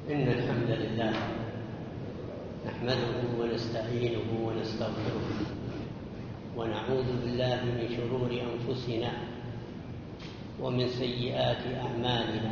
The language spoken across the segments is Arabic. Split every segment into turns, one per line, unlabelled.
إن الحمد لله نحمده ونستعينه ونستغفره ونعوذ بالله من شرور أنفسنا ومن سيئات أعمالنا.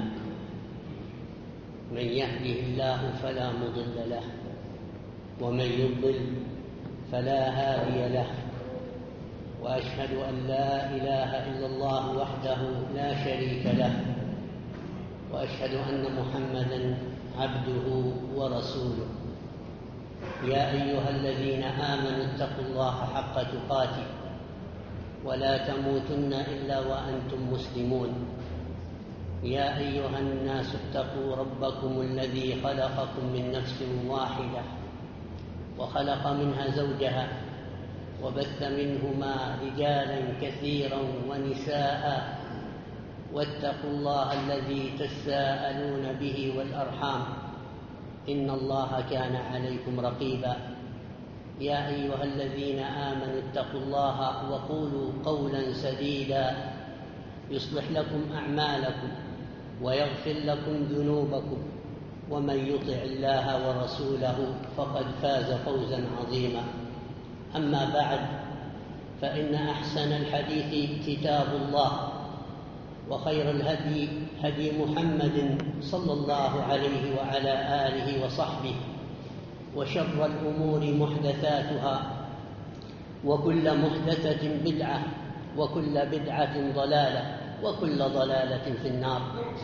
من يهده الله فلا مضل له ومن يضلل فلا هادي له، وأشهد أن لا إله إلا الله وحده لا شريك له، وأشهد أن محمدًا عبده ورسوله. يا أيها الذين آمنوا اتقوا الله حق تقاته ولا تموتن إلا وأنتم مسلمون. يا أيها الناس اتقوا ربكم الذي خلقكم من نفس واحدة وخلق منها زوجها وبث منهما رجالا كثيرا ونساء، واتقوا الله الذي تساءلون به والأرحام إن الله كان عليكم رقيبا. يا أيها الذين آمنوا اتقوا الله وقولوا قولا سديدا يصلح لكم أعمالكم ويغفر لكم ذنوبكم، ومن يطع الله ورسوله فقد فاز فوزا عظيما. أما بعد، فإن أحسن الحديث كتاب الله، وخير الهدي هدي محمد صلى الله عليه وعلى آله وصحبه، وشر الأمور محدثاتها، وكل محدثة بدعة، وكل بدعة ضلالة، وكل ضلالة في النار.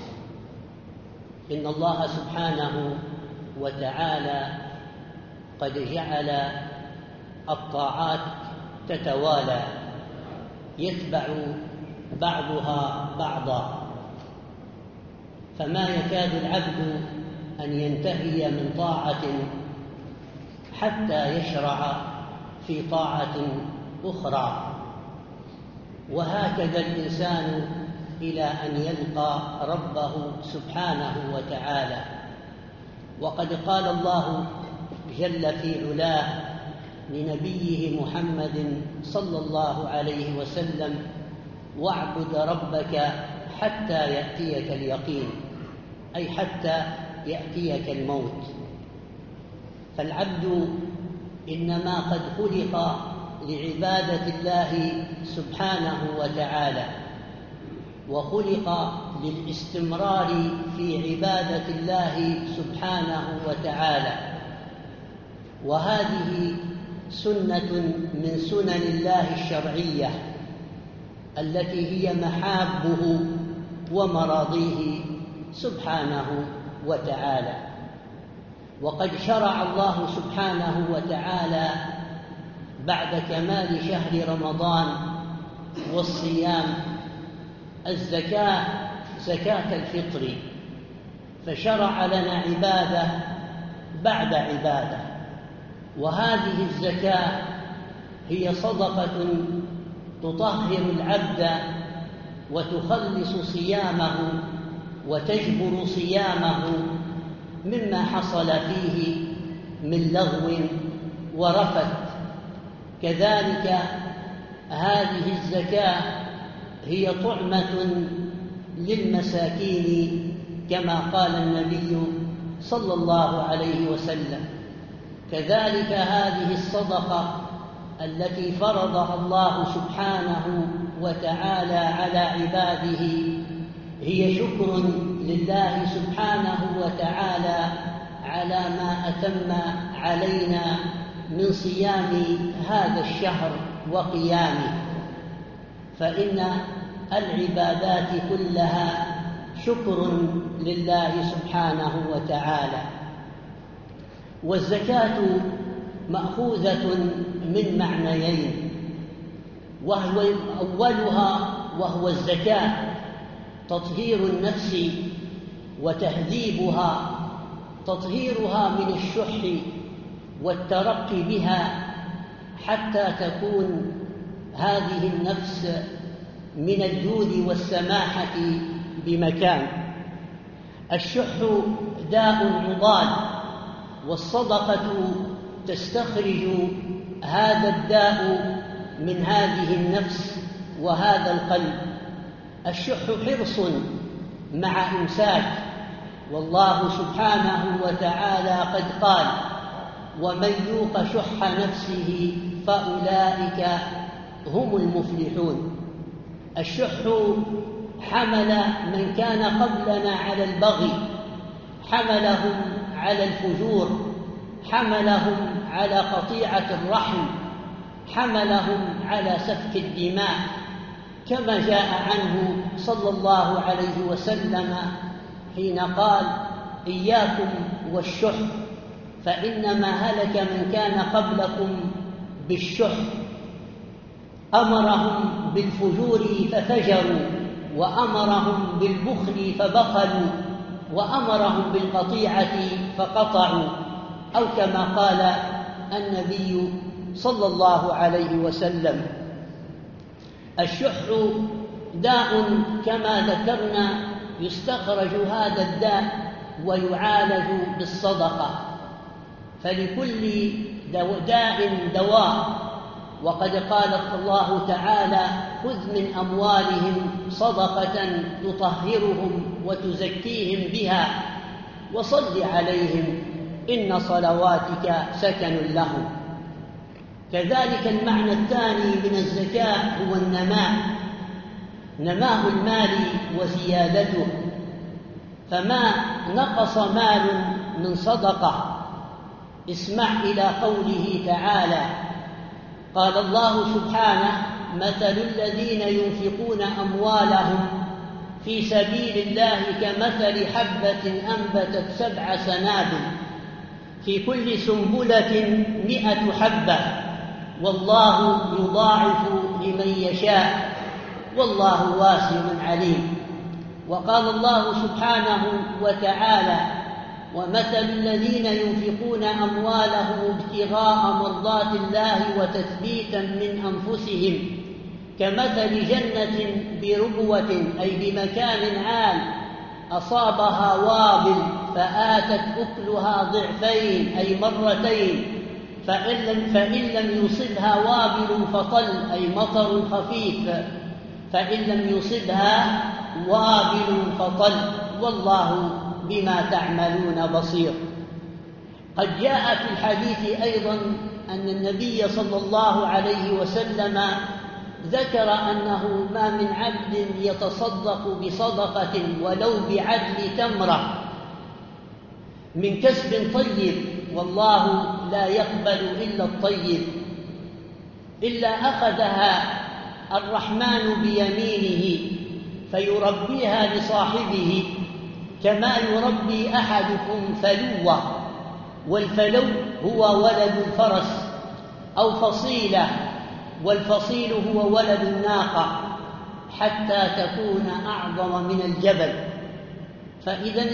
إن الله سبحانه وتعالى قد جعل الطاعات تتوالى يتبع بعضها بعضا، فما يكاد العبد أن ينتهي من طاعة حتى يشرع في طاعة أخرى، وهكذا الإنسان إلى أن يلقى ربه سبحانه وتعالى. وقد قال الله جل في علاه لنبيه محمد صلى الله عليه وسلم: واعبد ربك حتى يأتيك اليقين، أي حتى يأتيك الموت. فالعبد إنما قد خلق لعبادة الله سبحانه وتعالى، وخلق للاستمرار في عبادة الله سبحانه وتعالى، وهذه سنة من سنن الله الشرعية التي هي محابه ومراضيه سبحانه وتعالى. وقد شرع الله سبحانه وتعالى بعد كمال شهر رمضان والصيام الزكاة، زكاة الفطر، فشرع لنا عبادة بعد عبادة. وهذه الزكاة هي صدقة تطهر العبد وتخلص صيامه وتجبر صيامه مما حصل فيه من لغو ورفث. كذلك هذه الزكاة هي طعمة للمساكين كما قال النبي صلى الله عليه وسلم. كذلك هذه الصدقة التي فرضها الله سبحانه وتعالى على عباده هي شكر لله سبحانه وتعالى على ما أتم علينا من صيام هذا الشهر وقيامه، فإن العبادات كلها شكر لله سبحانه وتعالى. والزكاة مأخوذة من معنيين، أولها وهو الزكاة تطهير النفس وتهذيبها، تطهيرها من الشح والترقي بها حتى تكون هذه النفس من الجود والسماحة بمكان. الشح داء عضال، والصدقة تستخرج هذا الداء من هذه النفس وهذا القلب. الشح حرص مع إمساك، والله سبحانه وتعالى قد قال: ومن يوق شح نفسه فأولئك هم المفلحون. الشح حمل من كان قبلنا على البغي، حملهم على الفجور، حملهم على قطيعة الرحم، حملهم على سفك الدماء، كما جاء عنه صلى الله عليه وسلم حين قال: إياكم والشح فإنما هلك من كان قبلكم بالشح. أمرهم بالفجور ففجروا، وأمرهم بالبخل فبخلوا، وأمرهم بالقطيعة فقطعوا، أو كما قال النبي صلى الله عليه وسلم. الشح داء كما ذكرنا، يستخرج هذا الداء ويعالج بالصدقة، فلكل داء دواء. وقد قال الله تعالى: خذ من أموالهم صدقة تطهرهم وتزكيهم بها وصل عليهم إن صلواتك سكن لهم. كذلك المعنى الثاني من الزكاة هو النماء، نماء المال وزيادته، فما نقص مال من صدقة. اسمع إلى قوله تعالى: قال الله سبحانه: مثل الذين ينفقون أموالهم في سبيل الله كمثل حبة أنبتت 7 سنابل في كل سنبلة 100 حبة والله يضاعف لمن يشاء والله واسع عليم. وقال الله سبحانه وتعالى: ومثل الذين ينفقون أموالهم ابتغاء مرضات الله وتثبيتا من أنفسهم كمثل جنة بربوة أي بمكان عال أصابها وابل فآتت أكلها ضعفين أي مرتين، فإن لم يصبها وابل فطل أي مطر خفيف، فإن لم يصبها وابل فطل، والله بما تعملون بصير. قد جاء في الحديث أيضا أن النبي صلى الله عليه وسلم ذكر أنه ما من عبد يتصدق بصدقة ولو بعدل تمرة من كسب طيب، والله لا يقبل إلا الطيب، إلا أخذها الرحمن بيمينه فيربيها لصاحبه كما يربي أحدكم فلوة، والفلو هو ولد الفرس أو فصيلة، والفصيل هو ولد الناقة حتى تكون أعظم من الجبل. فإذا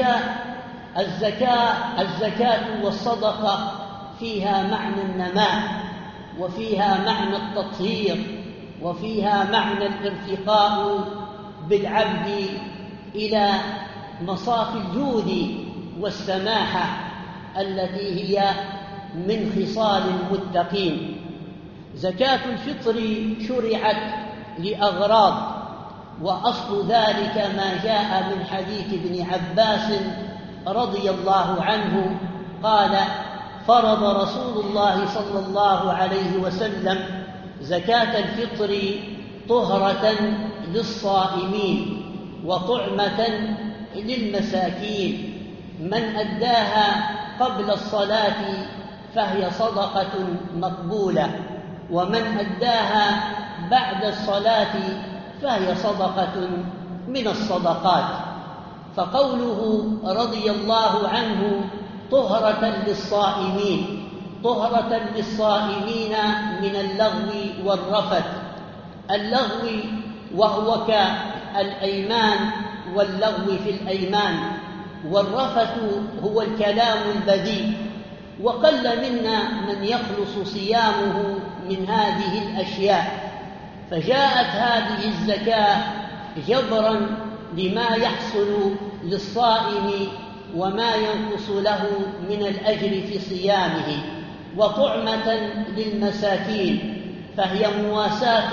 الزكاة والصدقة فيها معنى النماء، وفيها معنى التطهير، وفيها معنى الارتقاء بالعبد إلى مصاف الجود والسماحة التي هي من خصال المتقين. زكاة الفطر شرعت لأغراض، وأصل ذلك ما جاء من حديث ابن عباس رضي الله عنه قال: فرض رسول الله صلى الله عليه وسلم زكاة الفطر طهرة للصائمين وطعمة للمساكين، من أداها قبل الصلاة فهي صدقة مقبولة، ومن أداها بعد الصلاة فهي صدقة من الصدقات. فقوله رضي الله عنه طهرة للصائمين، طهرة للصائمين من اللغو والرفث. اللغو وهو كالأيمان واللغو في الأيمان، والرفث هو الكلام البذيء، وقل منا من يخلص صيامه من هذه الأشياء. فجاءت هذه الزكاة جبرا لما يحصل للصائم وما ينقص له من الأجر في صيامه، وطعمة للمساكين، فهي مواساة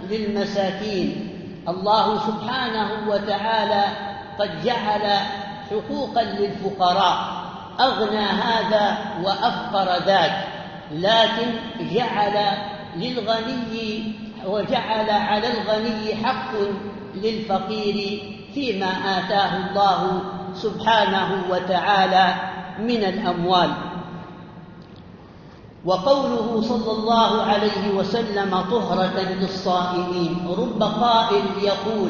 للمساكين. الله سبحانه وتعالى قد جعل حقوقا للفقراء، أغنى هذا وأفقر ذاك، لكن جعل على الغني حق للفقير فيما آتاه الله سبحانه وتعالى من الأموال. وقوله صلى الله عليه وسلم طهرة للصائمين، رب قائل يقول: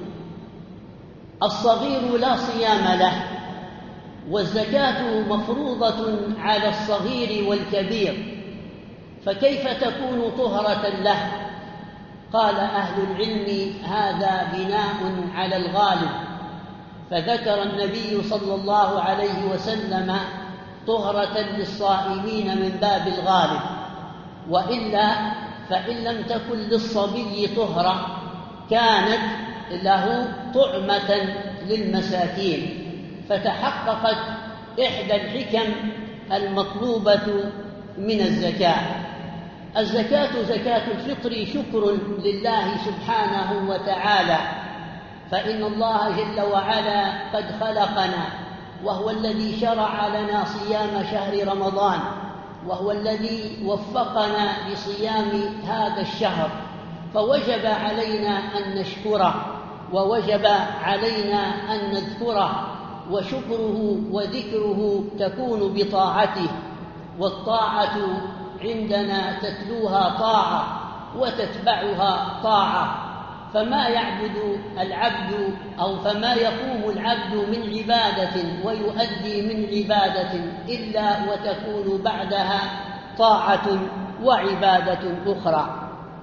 الصغير لا صيام له، والزكاة مفروضة على الصغير والكبير، فكيف تكون طهرة له؟ قال أهل العلم: هذا بناء على الغالب، فذكر النبي صلى الله عليه وسلم طهرة للصائمين من باب الغالب، وإلا فإن لم تكن للصبي طهرة كانت له طعمة للمساكين، فتحققت إحدى الحكم المطلوبة من الزكاة. الزكاة زكاة الفطر شكر لله سبحانه وتعالى، فإن الله جل وعلا قد خلقنا، وهو الذي شرع لنا صيام شهر رمضان، وهو الذي وفقنا لصيام هذا الشهر، فوجب علينا أن نشكره، ووجب علينا أن نذكره، وشكره وذكره تكون بطاعته، والطاعة عندنا تتلوها طاعة وتتبعها طاعة، فما يعبد العبد فما يقوم العبد من عبادة ويؤدي من عبادة إلا وتكون بعدها طاعة وعبادة أخرى.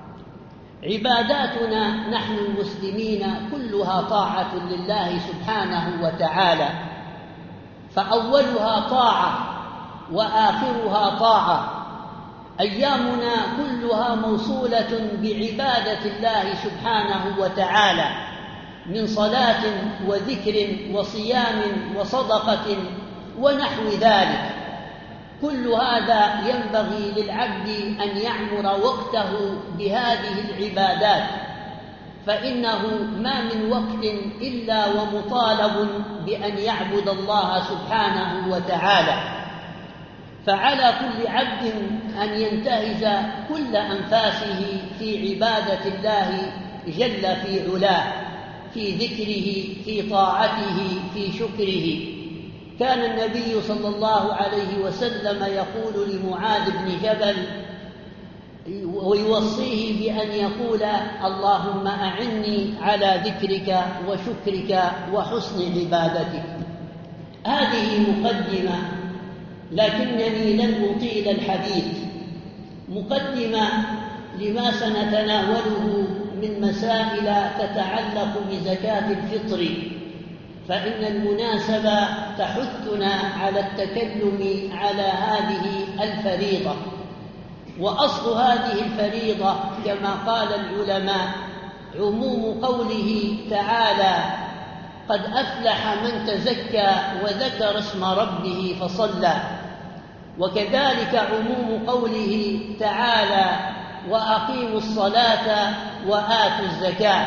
عباداتنا نحن المسلمين كلها طاعة لله سبحانه وتعالى، فأولها طاعة وآخرها طاعة. أيامنا كلها موصولة بعبادة الله سبحانه وتعالى، من صلاة وذكر وصيام وصدقة ونحو ذلك. كل هذا ينبغي للعبد أن يعمر وقته بهذه العبادات، فإنه ما من وقت إلا ومطالب بأن يعبد الله سبحانه وتعالى. فعلى كل عبد أن ينتهز كل أنفاسه في عبادة الله جل في علاه، في ذكره، في طاعته، في شكره. كان النبي صلى الله عليه وسلم يقول لمعاذ بن جبل ويوصيه بأن يقول: اللهم أعني على ذكرك وشكرك وحسن عبادتك. هذه مقدمة، لكنني لن أطيل الحديث، مقدمة لما سنتناوله من مسائل تتعلق بزكاة الفطر، فإن المناسبة تحثنا على التكلم على هذه الفريضة. وأصل هذه الفريضة كما قال العلماء عموم قوله تعالى: قد أفلح من تزكى وذكر اسم ربه فصلى، وكذلك عموم قوله تعالى: وأقيموا الصلاة وآتوا الزكاة،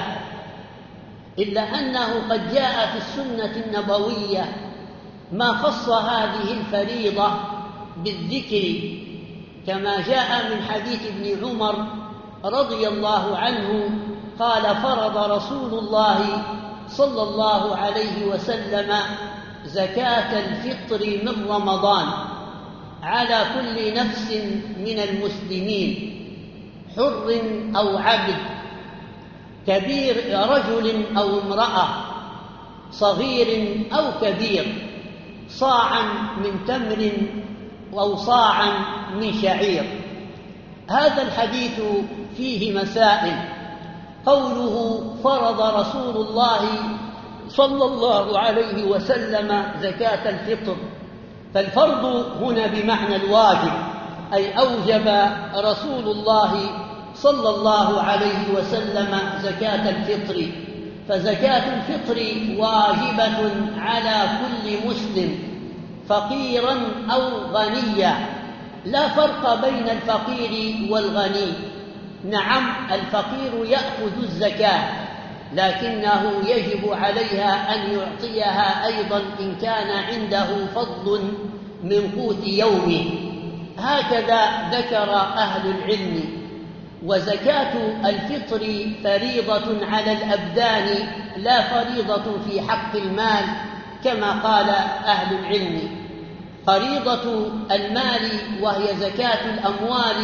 إلا أنه قد جاء في السنة النبوية ما خص هذه الفريضة بالذكر، كما جاء من حديث ابن عمر رضي الله عنه قال: فرض رسول الله صلى الله عليه وسلم زكاة الفطر من رمضان على كل نفس من المسلمين، حر أو عبد، كبير رجل أو امرأة، صغير أو كبير، صاعا من تمر أو صاعا من شعير. هذا الحديث فيه مسائل. قوله فرض رسول الله صلى الله عليه وسلم زكاة الفطر، فالفرض هنا بمعنى الواجب، أي أوجب رسول الله صلى الله عليه وسلم زكاة الفطر. فزكاة الفطر واجبة على كل مسلم، فقيرا أو غنيا، لا فرق بين الفقير والغني. نعم، الفقير يأخذ الزكاة، لكنه يجب عليها أن يعطيها أيضا إن كان عنده فضل من قوت يومه. هكذا ذكر أهل العلم. وزكاة الفطر فريضة على الأبدان لا فريضة في حق المال كما قال أهل العلم. فريضة المال وهي زكاة الأموال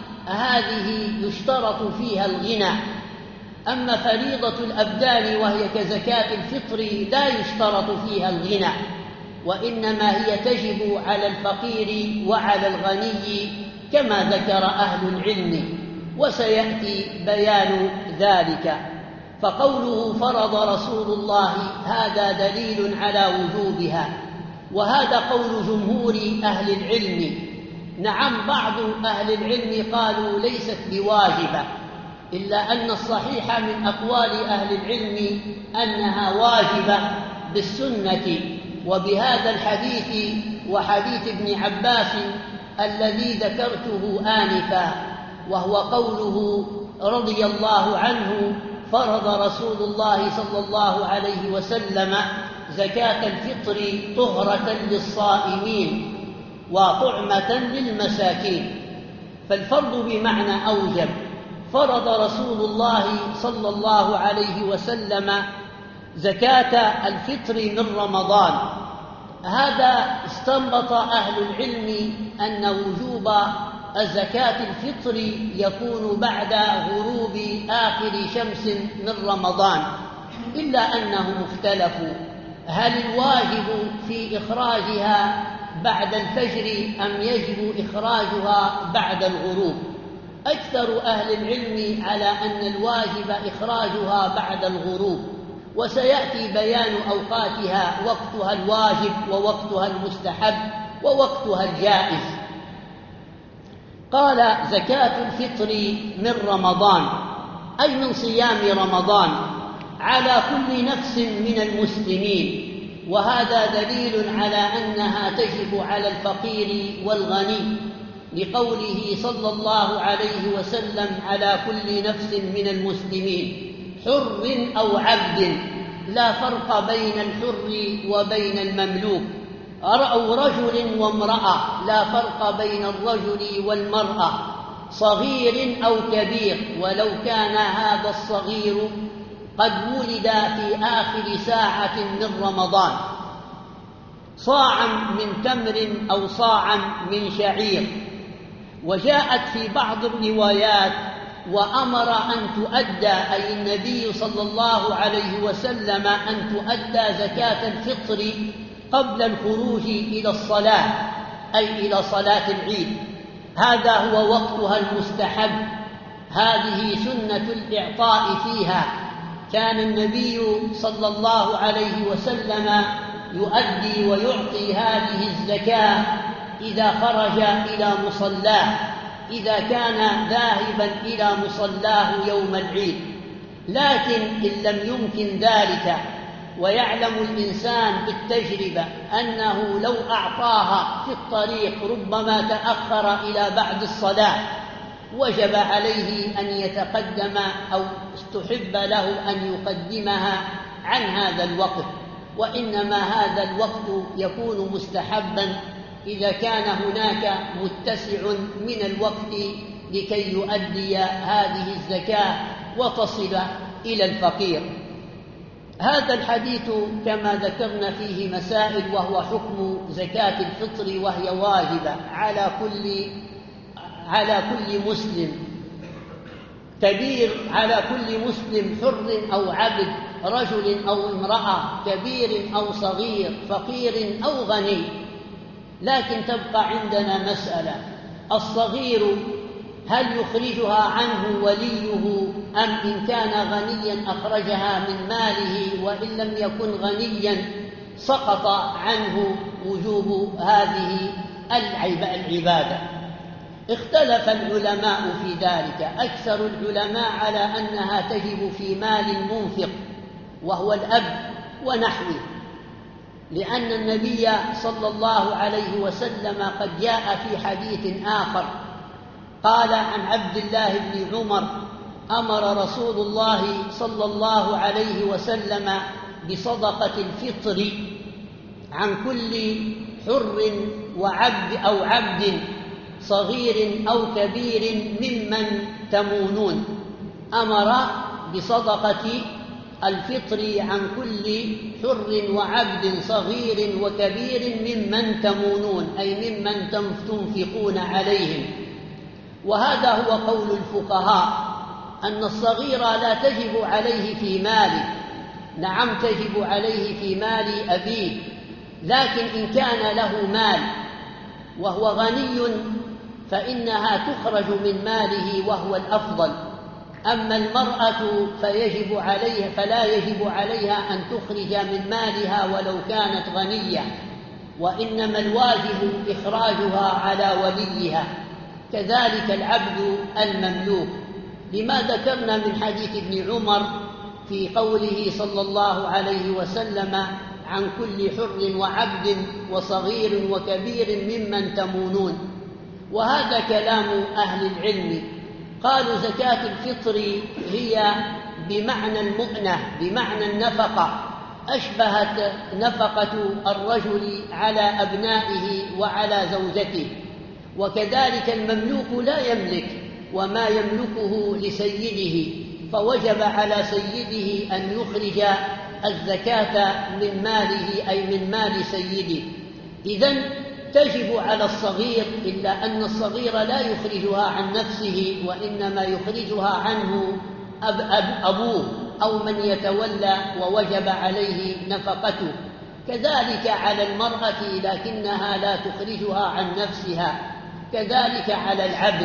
هذه يشترط فيها الغنى، أما فريضة الأبدان وهي كزكاة الفطر لا يشترط فيها الغنى، وإنما هي تجب على الفقير وعلى الغني كما ذكر أهل العلم، وسيأتي بيان ذلك. فقوله فرض رسول الله هذا دليل على وجوبها، وهذا قول جمهور أهل العلم. نعم، بعض أهل العلم قالوا ليست بواجبة، إلا أن الصحيح من أقوال أهل العلم أنها واجبة بالسنة، وبهذا الحديث وحديث ابن عباس الذي ذكرته آنفا، وهو قوله رضي الله عنه: فرض رسول الله صلى الله عليه وسلم زكاة الفطر طهرة للصائمين وطعمة للمساكين. فالفرض بمعنى أوجب. فرض رسول الله صلى الله عليه وسلم زكاة الفطر من رمضان. هذا استنبط أهل العلم أن وجوب الزكاة الفطر يكون بعد غروب آخر شمس من رمضان، إلا أنهم اختلفوا هل الواجب في إخراجها بعد الفجر أم يجب إخراجها بعد الغروب. أكثر أهل العلم على أن الواجب إخراجها بعد الغروب، وسيأتي بيان أوقاتها: وقتها الواجب ووقتها المستحب ووقتها الجائز. قال: زكاة الفطر من رمضان، أي من صيام رمضان، على كل نفس من المسلمين. وهذا دليل على أنها تجب على الفقير والغني، لقوله صلى الله عليه وسلم: على كل نفس من المسلمين، حر أو عبد، لا فرق بين الحر وبين المملوك، أو رجل وامرأة، لا فرق بين الرجل والمرأة، صغير أو كبير، ولو كان هذا الصغير قد ولد في آخر ساعة من رمضان، صاعا من تمر أو صاعا من شعير. وجاءت في بعض الروايات: وأمر أن تؤدى، أي النبي صلى الله عليه وسلم، أن تؤدى زكاة الفطر قبل الخروج إلى الصلاة، أي إلى صلاة العيد. هذا هو وقتها المستحب، هذه سنة الإعطاء فيها. كان النبي صلى الله عليه وسلم يؤدي ويعطي هذه الزكاة إذا خرج إلى مصلاه، إذا كان ذاهبا إلى مصلاه يوم العيد. لكن إن لم يمكن ذلك، ويعلم الإنسان بالتجربة أنه لو أعطاها في الطريق ربما تأخر إلى بعد الصلاة، وجب عليه أن يتقدم، أو استحب له أن يقدمها عن هذا الوقت. وإنما هذا الوقت يكون مستحبا إذا كان هناك متسع من الوقت لكي يؤدي هذه الزكاة وتصل إلى الفقير. هذا الحديث كما ذكرنا فيه مسائل، وهو حكم زكاة الفطر، وهي واجبة على كل مسلم كبير، على كل مسلم، حر أو عبد، رجل أو امرأة، كبير أو صغير، فقير أو غني. لكن تبقى عندنا مسألة: الصغير هل يخرجها عنه وليه، أم إن كان غنيا أخرجها من ماله، وإن لم يكن غنيا سقط عنه وجوب هذه العبادة؟ اختلف العلماء في ذلك. أكثر العلماء على أنها تجب في مال المنفق، وهو الأب ونحوه، لأن النبي صلى الله عليه وسلم قد جاء في حديث آخر قال عن عبد الله بن عمر أمر رسول الله صلى الله عليه وسلم بصدقة الفطر عن كل حر وعبد أو عبد صغير أو كبير ممن تمونون. أمر بصدقة الفطر عن كل حر وعبد صغير وكبير ممن تمونون، أي ممن تنفقون عليهم. وهذا هو قول الفقهاء، أن الصغير لا تجب عليه في ماله، نعم تجب عليه في مال أبيه، لكن إن كان له مال وهو غني فإنها تخرج من ماله وهو الأفضل. أما المرأة فلا يجب عليها أن تخرج من مالها ولو كانت غنية، وإنما الواجب إخراجها على وليها، كذلك العبد المملوك. لما ذكرنا من حديث ابن عمر في قوله صلى الله عليه وسلم عن كل حر وعبد وصغير وكبير ممن تمونون. وهذا كلام أهل العلم، قالوا زكاة الفطر هي بمعنى المؤنة، بمعنى النفقة، أشبهت نفقة الرجل على أبنائه وعلى زوجته. وكذلك المملوك لا يملك وما يملكه لسيده، فوجب على سيده أن يخرج الزكاة من ماله، أي من مال سيده. إذن تجب على الصغير، إلا أن الصغير لا يخرجها عن نفسه، وإنما يخرجها عنه أبوه أو من يتولى ووجب عليه نفقته. كذلك على المرأة لكنها لا تخرجها عن نفسها، كذلك على العبد.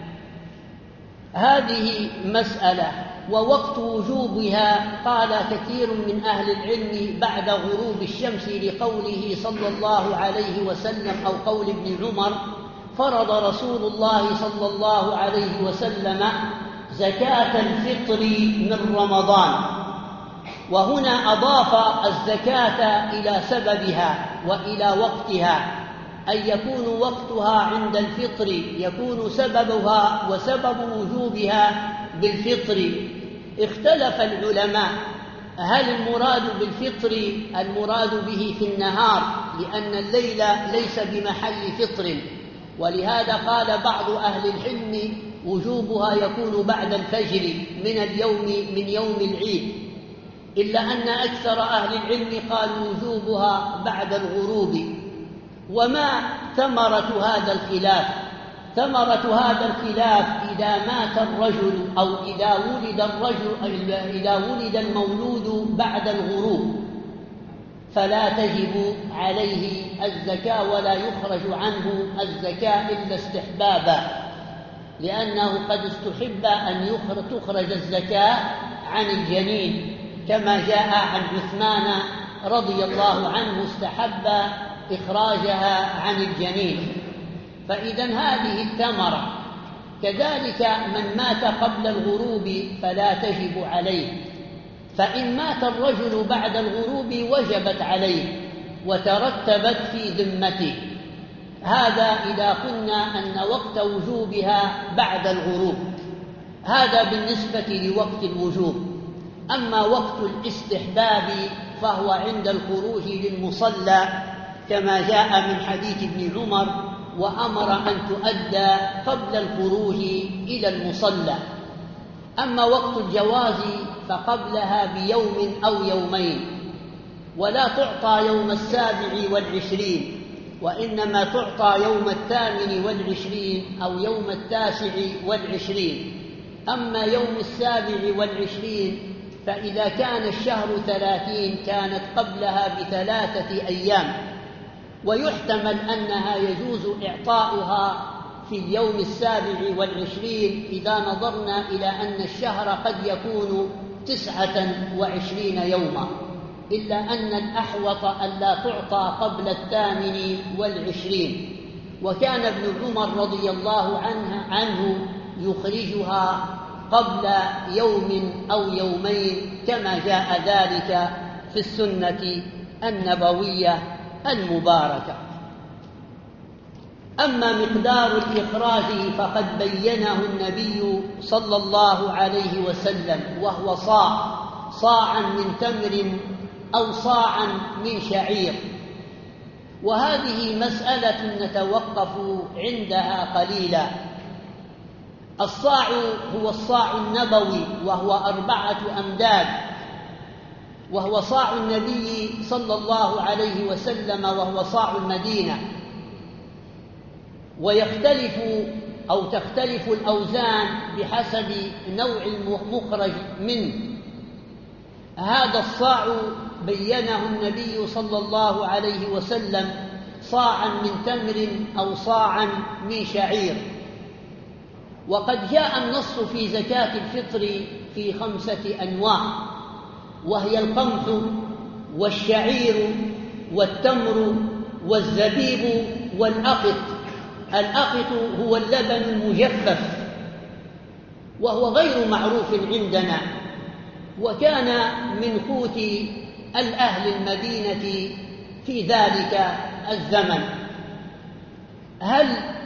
هذه مسألة. ووقت وجوبها قال كثير من أهل العلم بعد غروب الشمس، لقوله صلى الله عليه وسلم أو قول ابن عمر: فرض رسول الله صلى الله عليه وسلم زكاة الفطر من رمضان. وهنا أضاف الزكاة إلى سببها وإلى وقتها، أن يكون وقتها عند الفطر، يكون سببها وسبب وجوبها بالفطر. اختلف العلماء هل المراد بالفطر المراد به في النهار، لأن الليل ليس بمحل فطر، ولهذا قال بعض أهل العلم وجوبها يكون بعد الفجر من يوم العيد، إلا أن أكثر أهل العلم قالوا وجوبها بعد الغروب. وما ثمرة هذا الخلاف؟ ثمرة هذا الخلاف إذا مات الرجل أو إذا ولد المولود بعد الغروب فلا تجب عليه الزكاة ولا يخرج عنه الزكاة إلا استحبابا، لأنه قد استحب أن تخرج الزكاة عن الجنين، كما جاء عن عثمان رضي الله عنه استحب إخراجها عن الجنين. فإذن هذه الثمرة. كذلك من مات قبل الغروب فلا تجب عليه، فإن مات الرجل بعد الغروب وجبت عليه وترتبت في ذمته. هذا إذا قلنا أن وقت وجوبها بعد الغروب، هذا بالنسبة لوقت الوجوب. أما وقت الاستحباب فهو عند الخروج للمصلى، كما جاء من حديث ابن عمر: وأمر أن تؤدى قبل الخروج إلى المصلى. أما وقت الجواز فقبلها بيوم أو يومين، ولا تعطى يوم 27 وإنما تعطى يوم 28 أو يوم 29. أما يوم 27 فإذا كان الشهر 30 كانت قبلها ب3 أيام، ويحتمل أنها يجوز إعطاؤها في اليوم 27 إذا نظرنا إلى أن الشهر قد يكون 29 يوما، إلا أن الأحوط ألا تعطى قبل 28. وكان ابن عمر رضي الله عنه يخرجها قبل يوم أو يومين، كما جاء ذلك في السنة النبوية المباركة. أما مقدار الإخراج فقد بينه النبي صلى الله عليه وسلم، وهو صاعا من تمر أو صاعا من شعير. وهذه مسألة نتوقف عندها قليلا. الصاع هو الصاع النبوي، وهو 4 أمداد، وهو صاع النبي صلى الله عليه وسلم، وهو صاع المدينة. ويختلف أو تختلف الأوزان بحسب نوع المخرج منه. هذا الصاع بينه النبي صلى الله عليه وسلم صاعا من تمر أو صاعا من شعير. وقد جاء النص في زكاة الفطر في 5 أنواع، وهي القمح والشعير والتمر والزبيب والأقط. الأقط هو اللبن المجفف، وهو غير معروف عندنا، وكان من قوت الأهل المدينة في ذلك الزمن. هل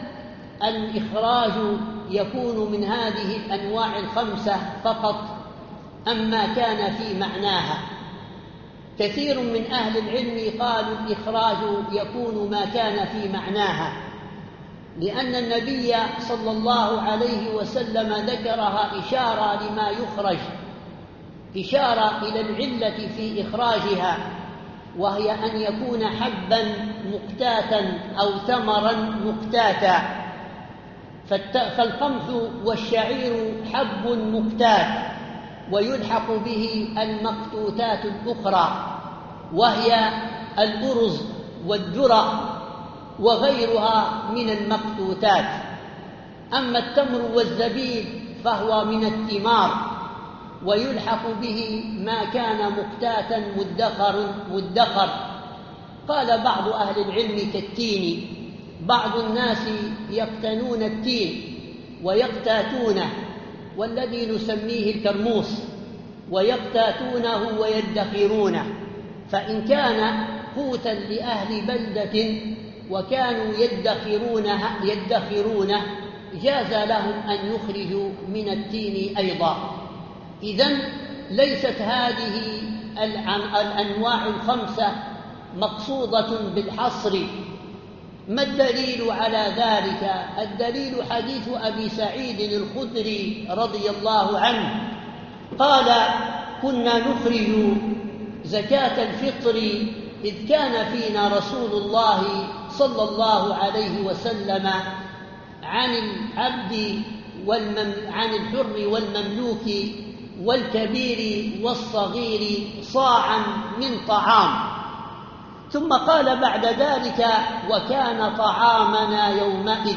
الإخراج يكون من هذه الأنواع 5 فقط أم ما كان في معناها؟ كثير من أهل العلم قالوا الإخراج يكون ما كان في معناها، لأن النبي صلى الله عليه وسلم ذكرها إشارة لما يخرج، إشارة إلى العلة في إخراجها، وهي أن يكون حبا مقتاتا أو ثمرا مقتاتا. فالقمح والشعير حب مقتات، ويلحق به المقتوتات الأخرى، وهي الأرز والذرة وغيرها من المقتوتات. أما التمر والزبيب فهو من الثمار، ويلحق به ما كان مقتاتا مدخر. قال بعض أهل العلم كالتين. بعض الناس يقتنون التين ويقتاتونه، والذي نسميه الكرموس، ويقتاتونه ويدخرونه. فإن كان قوتا لأهل بلدة وكانوا يدخرونه جاز لهم أن يخرجوا من التين أيضا. إذن ليست هذه الأنواع 5 مقصودة بالحصر. ما الدليل على ذلك؟ الدليل حديث أبي سعيد الخدري رضي الله عنه قال: كنا نخرج زكاة الفطر إذ كان فينا رسول الله صلى الله عليه وسلم عن العبد عن الحر والمملوك والكبير والصغير صاعا من طعام. ثم قال بعد ذلك: وكان طعامنا يومئذ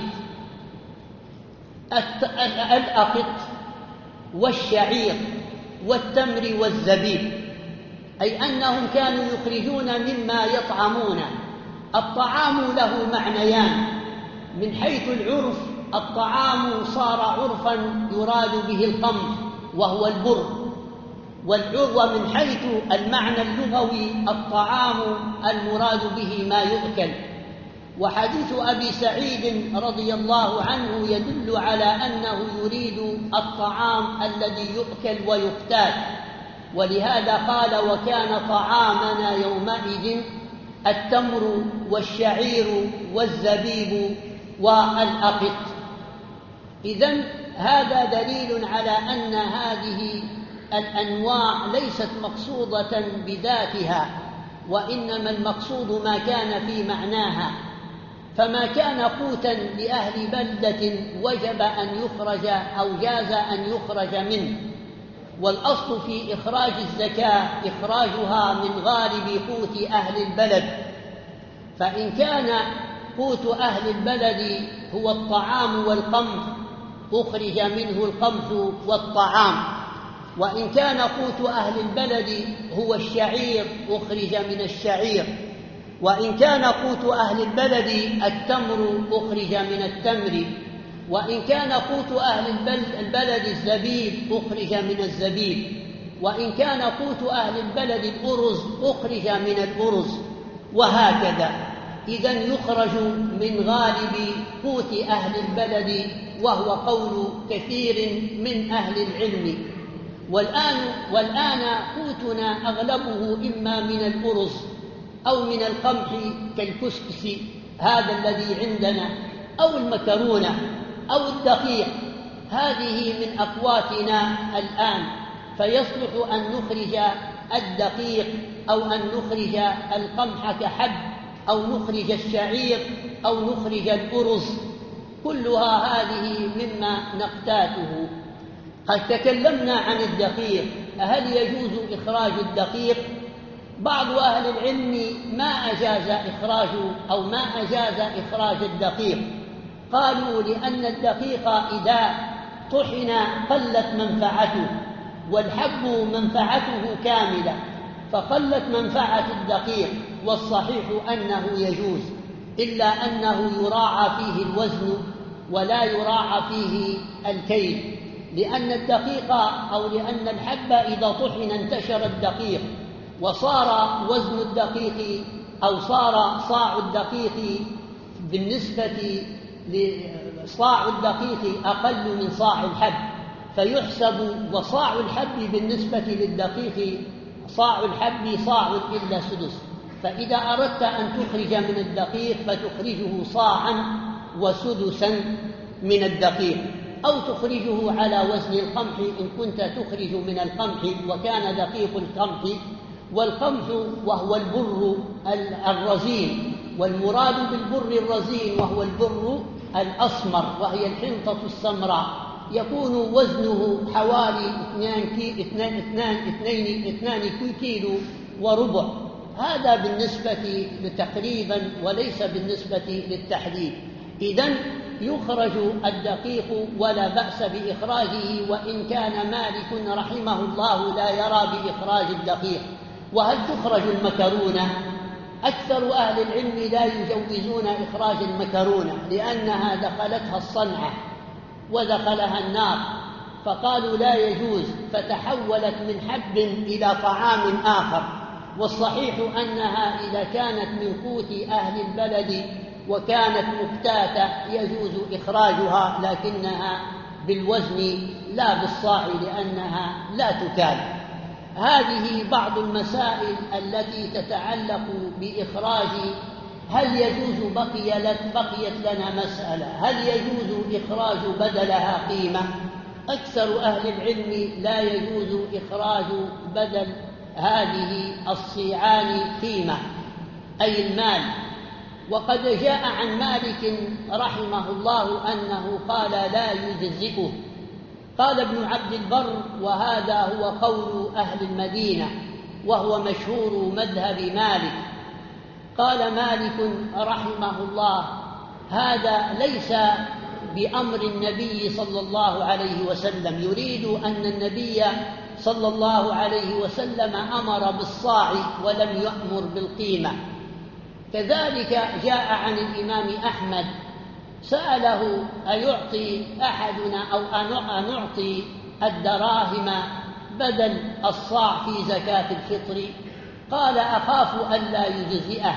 الأقط والشعير والتمر والزبيب، أي أنهم كانوا يخرجون مما يطعمون. الطعام له معنيان. من حيث العرف الطعام صار عرفا يراد به القمح وهو البر، ومن حيث المعنى اللغوي الطعام المراد به ما يؤكل. وحديث أبي سعيد رضي الله عنه يدل على أنه يريد الطعام الذي يؤكل ويقتات، ولهذا قال: وكان طعامنا يومئذ التمر والشعير والزبيب والأقط. إذن هذا دليل على أن هذه الأنواع ليست مقصودة بذاتها، وإنما المقصود ما كان في معناها. فما كان قوتا لأهل بلدة وجب أن يخرج أو جاز أن يخرج منه. والأصل في إخراج الزكاة إخراجها من غالب قوت أهل البلد. فإن كان قوت أهل البلد هو الطعام والقمح أخرج منه القمح والطعام، وإن كان قوت أهل البلد هو الشعير أخرج من الشعير، وإن كان قوت أهل البلد التمر أخرج من التمر، وإن كان قوت أهل البلد الزبيب أخرج من الزبيب، وإن كان قوت أهل البلد الأرز أخرج من الأرز، وهكذا. إذن يخرج من غالب قوت أهل البلد، وهو قول كثير من أهل العلم. والآن قوتنا أغلبه إما من الأرز أو من القمح كالكسكس هذا الذي عندنا، أو المكرونة أو الدقيق. هذه من أقواتنا الآن، فيصلح أن نخرج الدقيق أو أن نخرج القمح كحب، أو نخرج الشعير، أو نخرج الأرز. كلها هذه مما نقتاته. قد تكلمنا عن الدقيق، هل يجوز إخراج الدقيق؟ بعض أهل العلم ما أجاز إخراج الدقيق. قالوا لأن الدقيق إذا طحن قلت منفعته، والحب منفعته كاملة، فقلت منفعة الدقيق. والصحيح أنه يجوز، إلا أنه يراعى فيه الوزن ولا يراعى فيه الكيل، لأن الدقيق أو لأن الحب إذا طحن انتشر الدقيق، وصار وزن الدقيق أو صار صاع الدقيق بالنسبة لصاع الدقيق أقل من صاع الحب، فيحسب وصاع الحب بالنسبة للدقيق صاع الحب صاع إلا سدس. فإذا أردت أن تخرج من الدقيق فتخرجه صاعا وسدسا من الدقيق، أو تخرجه على وزن القمح إن كنت تخرج من القمح وكان دقيق القمح. والقمح وهو البر الرزين، والمراد بالبر الرزين وهو البر الأسمر، وهي الحنطة السمراء، يكون وزنه حوالي 2 كيلو وربع. هذا بالنسبة تقريبا، وليس بالنسبة للتحديد. إذن يخرج الدقيق ولا بأس بإخراجه، وإن كان مالك رحمه الله لا يرى بإخراج الدقيق. وهل تخرج المكرونة؟ أكثر أهل العلم لا يجوزون إخراج المكرونة، لأنها دخلتها الصنعة ودخلها النار، فقالوا لا يجوز، فتحولت من حب إلى طعام آخر. والصحيح أنها إذا كانت من قوت أهل البلد وكانت مكتاتة يجوز إخراجها، لكنها بالوزن لا بالصاع، لأنها لا تكال. هذه بعض المسائل التي تتعلق بإخراج. هل يجوز بقيت لنا مسألة، هل يجوز إخراج بدلها قيمة؟ أكثر أهل العلم لا يجوز إخراج بدل هذه الصيعان قيمة، أي المال. وقد جاء عن مالك رحمه الله أنه قال لا يجزئه. قال ابن عبد البر، وهذا هو قول أهل المدينة وهو مشهور مذهب مالك، قال مالك رحمه الله هذا ليس بأمر النبي صلى الله عليه وسلم، يريد أن النبي صلى الله عليه وسلم أمر بالصاع ولم يأمر بالقيمة. كذلك جاء عن الإمام أحمد، سأله أيعطي أحدنا أو أنعطي الدراهم بدل الصاع في زكاة الفطر؟ قال أخاف ألا يجزئه،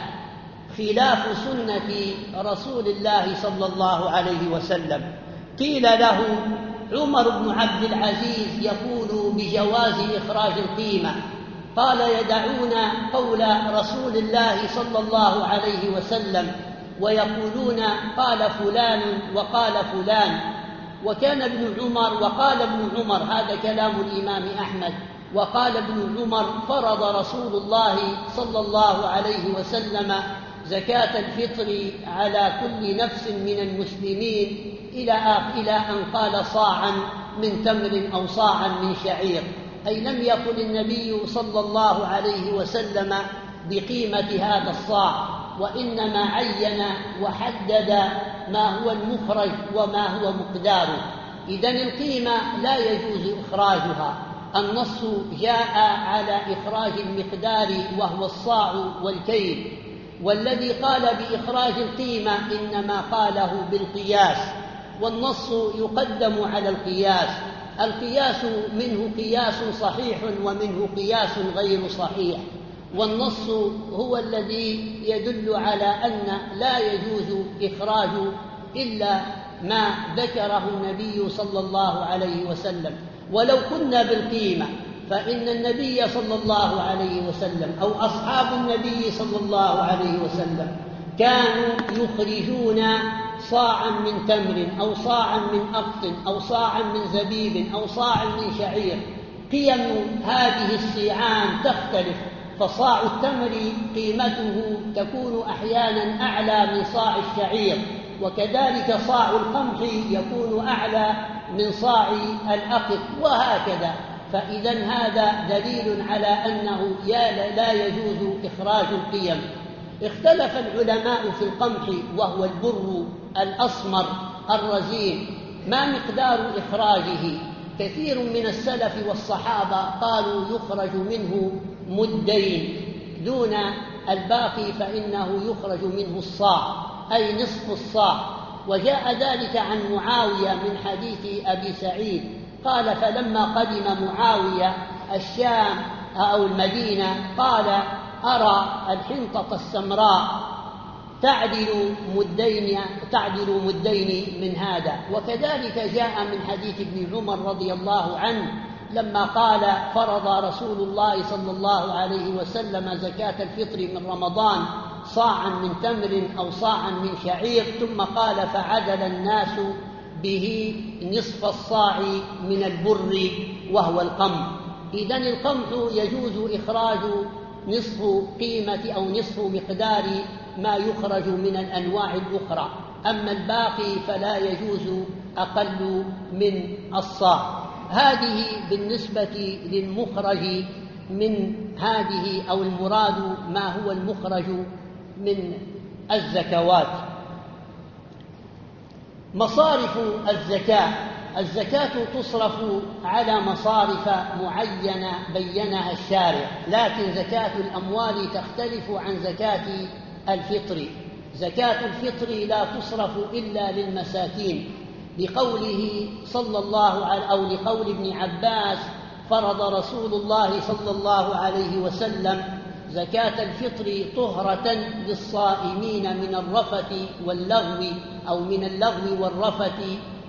خلاف سنة رسول الله صلى الله عليه وسلم. قيل له عمر بن عبد العزيز يقول بجواز إخراج القيمة، قال يدعون قول رسول الله صلى الله عليه وسلم ويقولون قال فلان وقال فلان. وكان ابن عمر وقال ابن عمر، هذا كلام الإمام أحمد، وقال ابن عمر فرض رسول الله صلى الله عليه وسلم زكاة الفطر على كل نفس من المسلمين إلى أن قال صاعا من تمر أو صاعا من شعير، أي لم يقل النبي صلى الله عليه وسلم بقيمة هذا الصاع، وإنما عين وحدد ما هو المخرج وما هو مقداره. إذن القيمة لا يجوز إخراجها. النص جاء على إخراج المقدار وهو الصاع والكيل، والذي قال بإخراج القيمة إنما قاله بالقياس، والنص يقدم على القياس. القياس منه قياس صحيح ومنه قياس غير صحيح، والنص هو الذي يدل على أن لا يجوز إخراج إلا ما ذكره النبي صلى الله عليه وسلم. ولو كنا بالقيمة فإن النبي صلى الله عليه وسلم أو أصحاب النبي صلى الله عليه وسلم كانوا يخرجون صاعا من تمر أو صاعا من أقط أو صاعا من زبيب أو صاعا من شعير. قيم هذه الصيعان تختلف، فصاع التمر قيمته تكون أحيانا أعلى من صاع الشعير، وكذلك صاع القمح يكون أعلى من صاع الأقط، وهكذا. فإذا هذا دليل على أنه لا يجوز إخراج القيم. اختلف العلماء في القمح وهو البر الأسمر الرزين ما مقدار إخراجه. كثير من السلف والصحابة قالوا يخرج منه مدين، دون الباقي فإنه يخرج منه الصاع، أي نصف الصاع. وجاء ذلك عن معاوية من حديث أبي سعيد قال: فلما قدم معاوية الشام أو المدينة قال: أرى الحنطة السمراء تعدل مدين من هذا. وكذلك جاء من حديث ابن عمر رضي الله عنه لما قال: فرض رسول الله صلى الله عليه وسلم زكاة الفطر من رمضان صاعا من تمر أو صاعا من شعير، ثم قال: فعدل الناس به نصف الصاع من البر وهو القمح. إذن القمح يجوز إخراج نصف قيمة أو نصف مقدار ما يخرج من الأنواع الأخرى، أما الباقي فلا يجوز أقل من الصاع. هذه بالنسبة للمخرج من هذه، أو المراد ما هو المخرج من الزكوات. مصارف الزكاة تصرف على مصارف معينة بينها الشارع، لكن زكاة الأموال تختلف عن زكاة الفطر. زكاة الفطر لا تصرف إلا للمساكين، لقوله صلى الله عليه أو لقول ابن عباس: فرض رسول الله صلى الله عليه وسلم زكاة الفطر طهرة للصائمين من الرفث واللغو، أو من اللغو والرفث،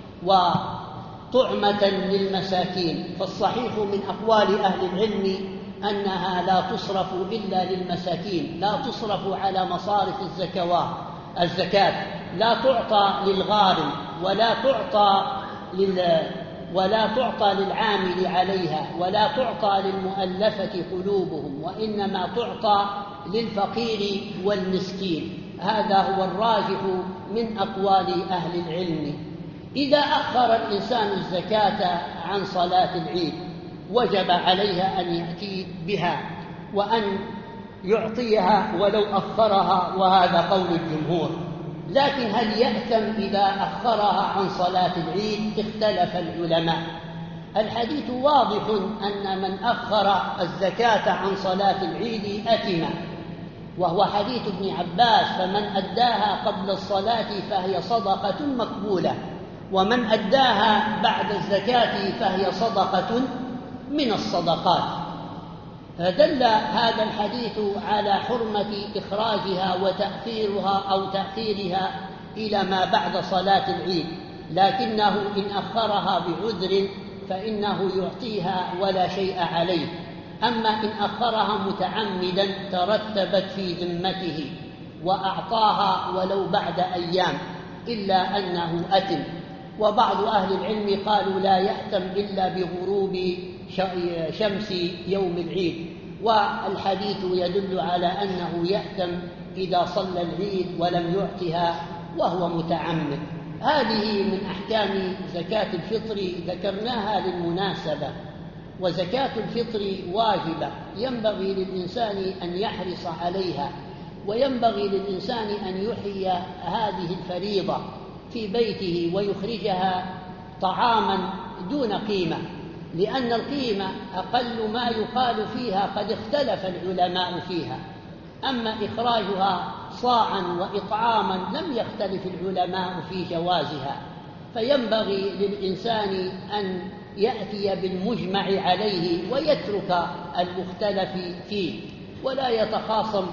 وطعمة للمساكين. فالصحيح من أقوال أهل العلم أنها لا تصرف إلا للمساكين، لا تصرف على مصارف الزكاة، لا تعطى للغارم ولا تعطى للعامل عليها، ولا تعطى للمؤلفة قلوبهم، وإنما تعطى للفقير والمسكين. هذا هو الراجح من أقوال أهل العلم. إذا أخر الإنسان الزكاة عن صلاة العيد وجب عليها أن يأتي بها وأن يعطيها ولو أخرها، وهذا قول الجمهور. لكن هل يأثم إذا أخرها عن صلاة العيد؟ اختلف العلماء. الحديث واضح أن من أخر الزكاة عن صلاة العيد أثم، وهو حديث ابن عباس: فمن أداها قبل الصلاة فهي صدقة مقبولة، ومن أداها بعد الزكاة فهي صدقة من الصدقات. فدل هذا الحديث على حرمة إخراجها وتأخيرها أو تأخيرها إلى ما بعد صلاة العيد، لكنه إن أخرها بعذر فإنه يعطيها ولا شيء عليه. أما إن أخرها متعمدا ترتبت في ذمته وأعطاها ولو بعد أيام، إلا أنه أثم. وبعض أهل العلم قالوا لا يأثم إلا بغروب شمس يوم العيد، والحديث يدل على أنه يأثم إذا صلى العيد ولم يعطها وهو متعمد. هذه من أحكام زكاة الفطر ذكرناها للمناسبة. وزكاة الفطر واجبة، ينبغي للإنسان أن يحرص عليها، وينبغي للإنسان أن يحيي هذه الفريضة في بيته ويخرجها طعاما دون قيمة، لأن القيمة أقل ما يقال فيها قد اختلف العلماء فيها. أما إخراجها صاعا وإطعاما لم يختلف العلماء في جوازها. فينبغي للإنسان أن يأتي بالمجمع عليه ويترك المختلف فيه. ولا يتخاصم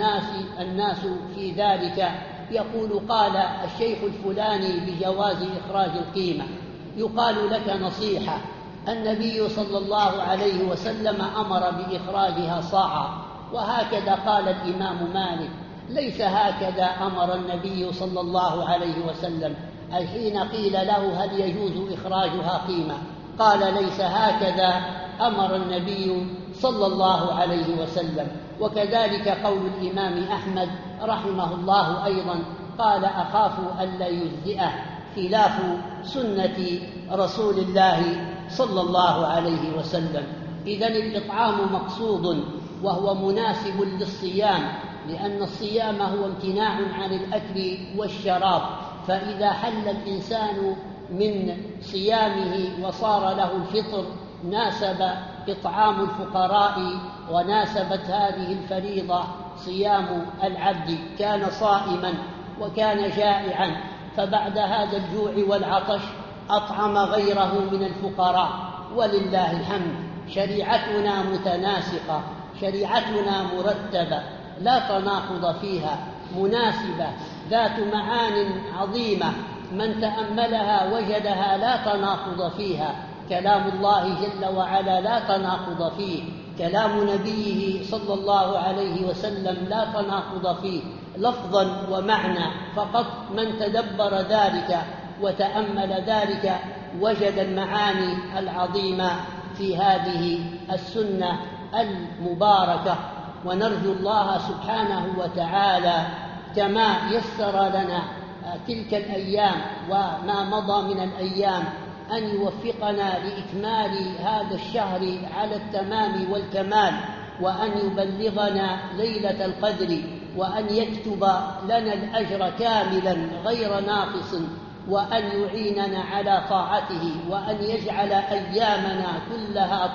الناس في ذلك. يقول قال الشيخ الفلاني بجواز إخراج القيمة، يقال لك نصيحة: النبي صلى الله عليه وسلم أمر بإخراجها صاعا، وهكذا قال الإمام مالك. ليس هكذا أمر النبي صلى الله عليه وسلم. حين قيل له هل يجوز إخراجها قيمة، قال ليس هكذا أمر النبي صلى الله عليه وسلم. وكذلك قول الإمام أحمد رحمه الله أيضا، قال أخاف ألا يجزئه خلاف سنة رسول الله صلى الله عليه وسلم. إذن الإطعام مقصود وهو مناسب للصيام، لأن الصيام هو امتناع عن الأكل والشراب، فإذا حل الإنسان من صيامه وصار له الفطر ناسب إطعام الفقراء، وناسبت هذه الفريضة صيام العبد. كان صائما وكان جائعا، فبعد هذا الجوع والعطش أطعم غيره من الفقراء. ولله الحمد، شريعتنا متناسقة، شريعتنا مرتبة لا تناقض فيها، مناسبة ذات معان عظيمة، من تأملها وجدها لا تناقض فيها. كلام الله جل وعلا لا تناقض فيه، كلام نبيه صلى الله عليه وسلم لا تناقض فيه لفظا ومعنى، فقط من تدبر ذلك وتأمل ذلك وجد المعاني العظيمة في هذه السنة المباركة. ونرجو الله سبحانه وتعالى كما يسر لنا تلك الأيام وما مضى من الأيام أن يوفقنا لإكمال هذا الشهر على التمام والكمال، وأن يبلغنا ليلة القدر، وأن يكتب لنا الأجر كاملا غير ناقص، وأن يعيننا على طاعته، وأن يجعل أيامنا كلها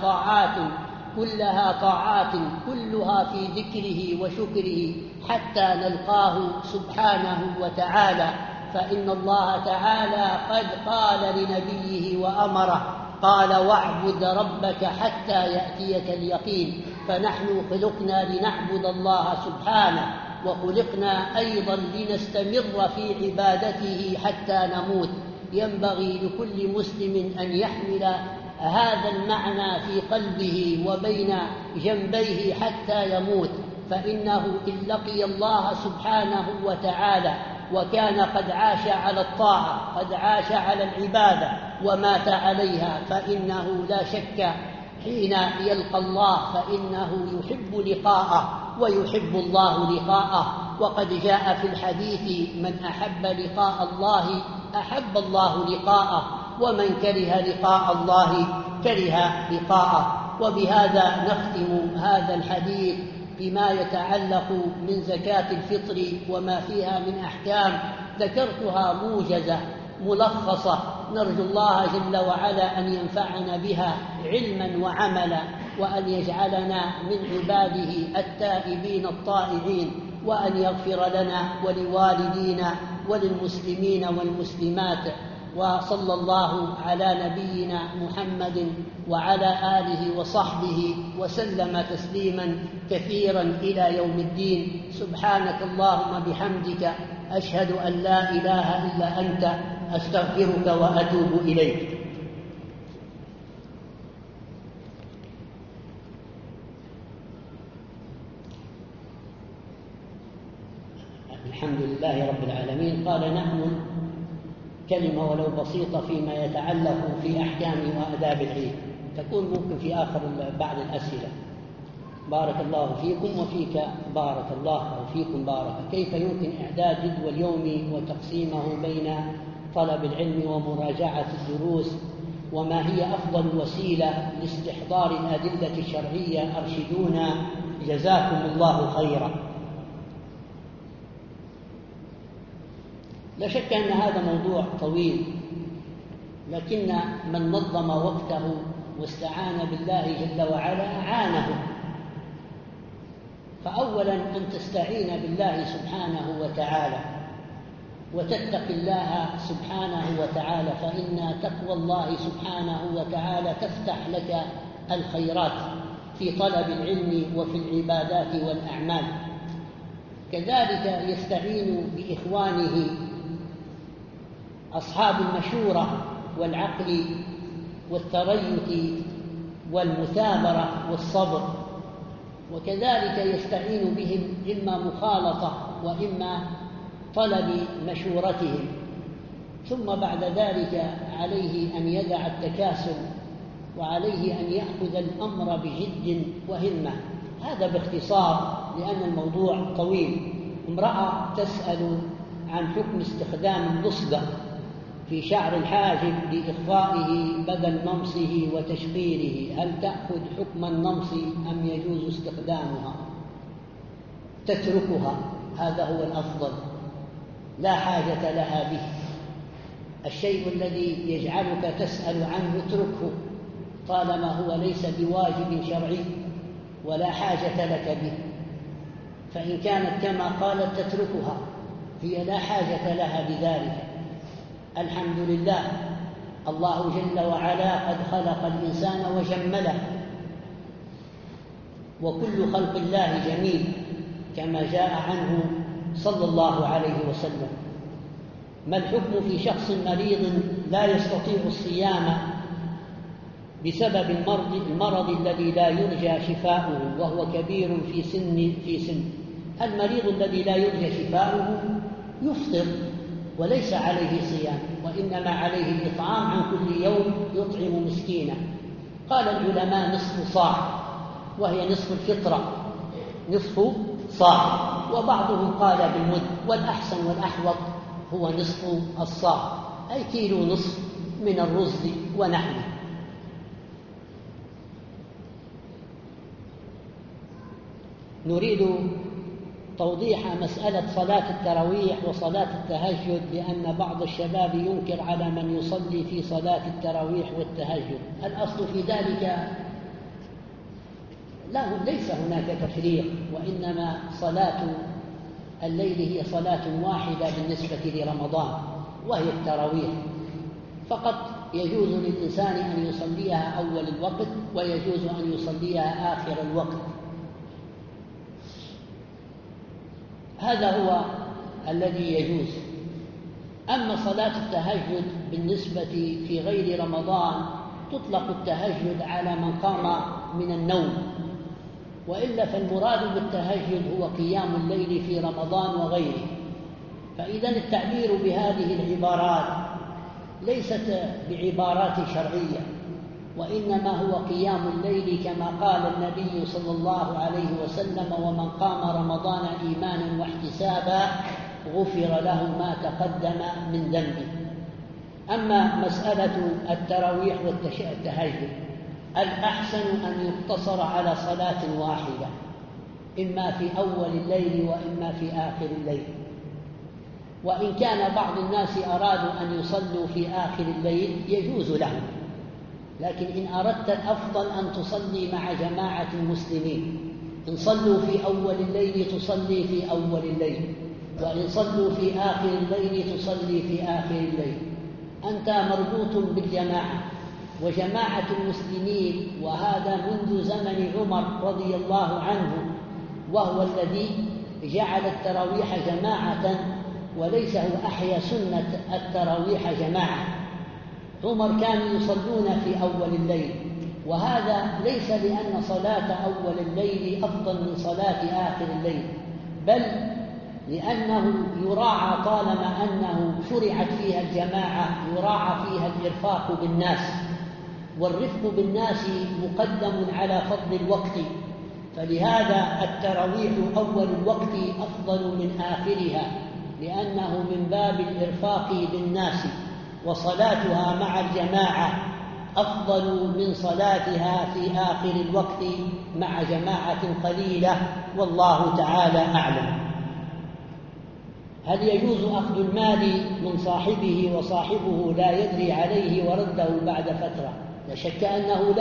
طاعات كلها في ذكره وشكره حتى نلقاه سبحانه وتعالى. فإن الله تعالى قد قال لنبيه وأمره، قال: واعبد ربك حتى يأتيك اليقين. فنحن خلقنا لنعبد الله سبحانه، وخلقنا أيضا لنستمر في عبادته حتى نموت. ينبغي لكل مسلم أن يحمل هذا المعنى في قلبه وبين جنبيه حتى يموت، فإنه إن لقي الله سبحانه وتعالى وكان قد عاش على الطاعة، قد عاش على العبادة ومات عليها، فإنه لا شك حين يلقى الله فإنه يحب لقاءه ويحب الله لقاءه. وقد جاء في الحديث: من أحب لقاء الله أحب الله لقاءه، ومن كره لقاء الله كره لقاءه. وبهذا نختم هذا الحديث بما يتعلق من زكاة الفطر وما فيها من أحكام، ذكرتها موجزة ملخصة، نرجو الله جل وعلا أن ينفعنا بها علما وعملا، وأن يجعلنا من عباده التائبين الطائعين، وأن يغفر لنا ولوالدينا وللمسلمين والمسلمات. وصلى الله على نبينا محمد وعلى آله وصحبه وسلم تسليما كثيرا إلى يوم الدين. سبحانك اللهم بحمدك، أشهد أن لا إله إلا أنت، أستغفرك وأتوب إليك. الحمد لله رب العالمين. قال: نأمل كلمة ولو بسيطة فيما يتعلق في أحكام وآداب العيد، تكون ممكن في آخر بعض الأسئلة. بارك الله فيكم وفيك بارك الله وفيكم بارك. كيف يمكن إعداد جدول يومي وتقسيمه بين طلب العلم ومراجعة الدروس؟ وما هي أفضل وسيلة لاستحضار الأدلة الشرعية؟ أرشدونا جزاكم الله خيرا. لا شك أن هذا موضوع طويل، لكن من نظم وقته واستعان بالله جل وعلا أعانه. فأولا أن تستعين بالله سبحانه وتعالى وتتق الله سبحانه وتعالى، فإن تقوى الله سبحانه وتعالى تفتح لك الخيرات. في طلب العلم وفي العبادات والأعمال. كذلك يستعين بإخوانه أصحاب المشورة والعقل والتريث والمثابرة والصبر، وكذلك يستعين بهم إما مخالطة وإما طلب مشورتهم. ثم بعد ذلك عليه أن يدع التكاسل، وعليه أن يأخذ الأمر بجد وهمة. هذا باختصار، لأن الموضوع طويل. امرأة تسأل عن حكم استخدام اللصقة في شعر الحاجب لإخفائه بدل نمصه وتشقيره، هل تأخذ حكم النمص أم يجوز استخدامها؟ تتركها، هذا هو الأفضل، لا حاجة لها به. الشيء الذي يجعلك تسأل عنه اتركه طالما هو ليس بواجب شرعي ولا حاجة لك به. فإن كانت كما قالت تتركها، هي لا حاجة لها بذلك. الحمد لله، الله جل وعلا قد خلق الإنسان وجمله، وكل خلق الله جميل كما جاء عنه صلى الله عليه وسلم. ما الحكم في شخص مريض لا يستطيع الصيام بسبب المرض الذي لا يرجى شفاؤه وهو كبير في سن؟ المريض الذي لا يرجى شفاؤه يفطر وليس عليه صيام، وإنما عليه الإطعام عن كل يوم يطعم مسكينا. قال العلماء نصف صاع، وهي نصف الفطرة، نصف صاع، وبعضهم قال بالمد، والأحسن والأحوط هو نصف الصاع، أي كيلو نصف من الرز ونحوه. نريد توضيح مسألة صلاة التراويح وصلاة التهجد، لأن بعض الشباب ينكر على من يصلي في صلاة التراويح والتهجد. الأصل في ذلك ليس هناك تفريق، وإنما صلاة الليل هي صلاة واحدة بالنسبة لرمضان، وهي التراويح فقط. يجوز للإنسان أن يصليها أول الوقت، ويجوز أن يصليها آخر الوقت. هذا هو الذي يجوز. أما صلاة التهجد بالنسبة في غير رمضان، تطلق التهجد على من قام من النوم، وإلا فالمراد بالتهجد هو قيام الليل في رمضان وغيره. فإذا التعبير بهذه العبارات ليست بعبارات شرعية، وإنما هو قيام الليل كما قال النبي صلى الله عليه وسلم: ومن قام رمضان إيمانا واحتسابا غفر له ما تقدم من ذنبه. أما مسألة التراويح والتهجد، الأحسن أن يقتصر على صلاة واحدة، إما في أول الليل وإما في آخر الليل. وإن كان بعض الناس أرادوا أن يصلوا في آخر الليل يجوز لهم، لكن إن أردت الأفضل أن تصلي مع جماعة المسلمين. إن صلوا في أول الليل تصلي في أول الليل، وإن صلوا في آخر الليل تصلي في آخر الليل. أنت مربوط بالجماعة وجماعة المسلمين، وهذا منذ زمن عمر رضي الله عنه، وهو الذي جعل التراويح جماعة، وليس هو أحيا سنة التراويح جماعة. عمر كانوا يصلون في أول الليل، وهذا ليس لأن صلاة أول الليل أفضل من صلاة آخر الليل، بل لأنه يراعى طالما أنه شرعت فيها الجماعة يراعى فيها الإرفاق بالناس، والرفق بالناس مقدم على فضل الوقت. فلهذا التراويح أول الوقت أفضل من آخرها، لأنه من باب الإرفاق بالناس، وصلاتها مع الجماعة أفضل من صلاتها في آخر الوقت مع جماعة قليلة، والله تعالى أعلم. هل يجوز أخذ المال من صاحبه وصاحبه لا يدري عليه ورده بعد فترة؟ لا شك أنه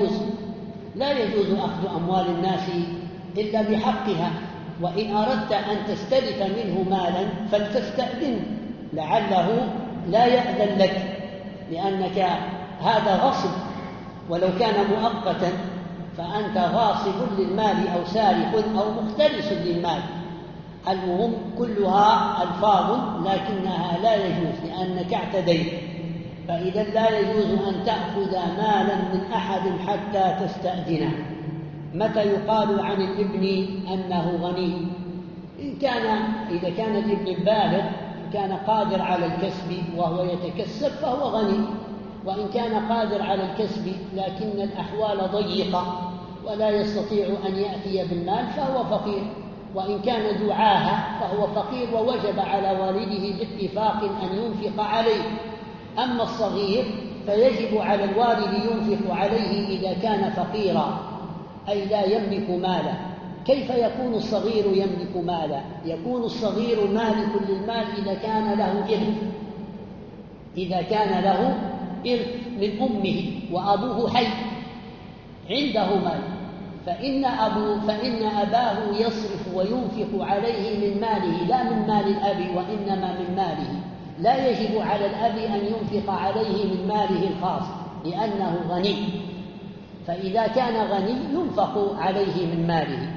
لا يجوز أخذ أموال الناس إلا بحقها. وإن أردت أن تستلف منه مالا فلتستأذن، لعله لا يأذن لك، لأنك هذا غصب، ولو كان مؤقتا فأنت غاصب للمال أو سارق أو مختلس للمال. المهم كلها ألفاظ لكنها لا يجوز لأنك اعتديت. فإذا لا يجوز أن تأخذ مالا من أحد حتى تستأذنه. متى يقال عن الابن أنه غني؟ إذا كان الابن البالغ كان قادر على الكسب وهو يتكسب فهو غني، وإن كان قادر على الكسب لكن الأحوال ضيقة ولا يستطيع أن يأتي بالمال فهو فقير، وإن كان ذو عاهة فهو فقير ووجب على والده باتفاق أن ينفق عليه. أما الصغير فيجب على الوالد ينفق عليه إذا كان فقيرا أي لا يملك مالا. كيف يكون الصغير يملك مالا؟ يكون الصغير مالك للمال إذا كان له إرث، إذا كان له إرث من أمه وأبوه حي عنده مال، فإن أباه يصرف وينفق عليه من ماله لا من مال الأب وإنما من ماله. لا يجب على الأب أن ينفق عليه من ماله الخاص لأنه غني، فإذا كان غني ينفق عليه من ماله.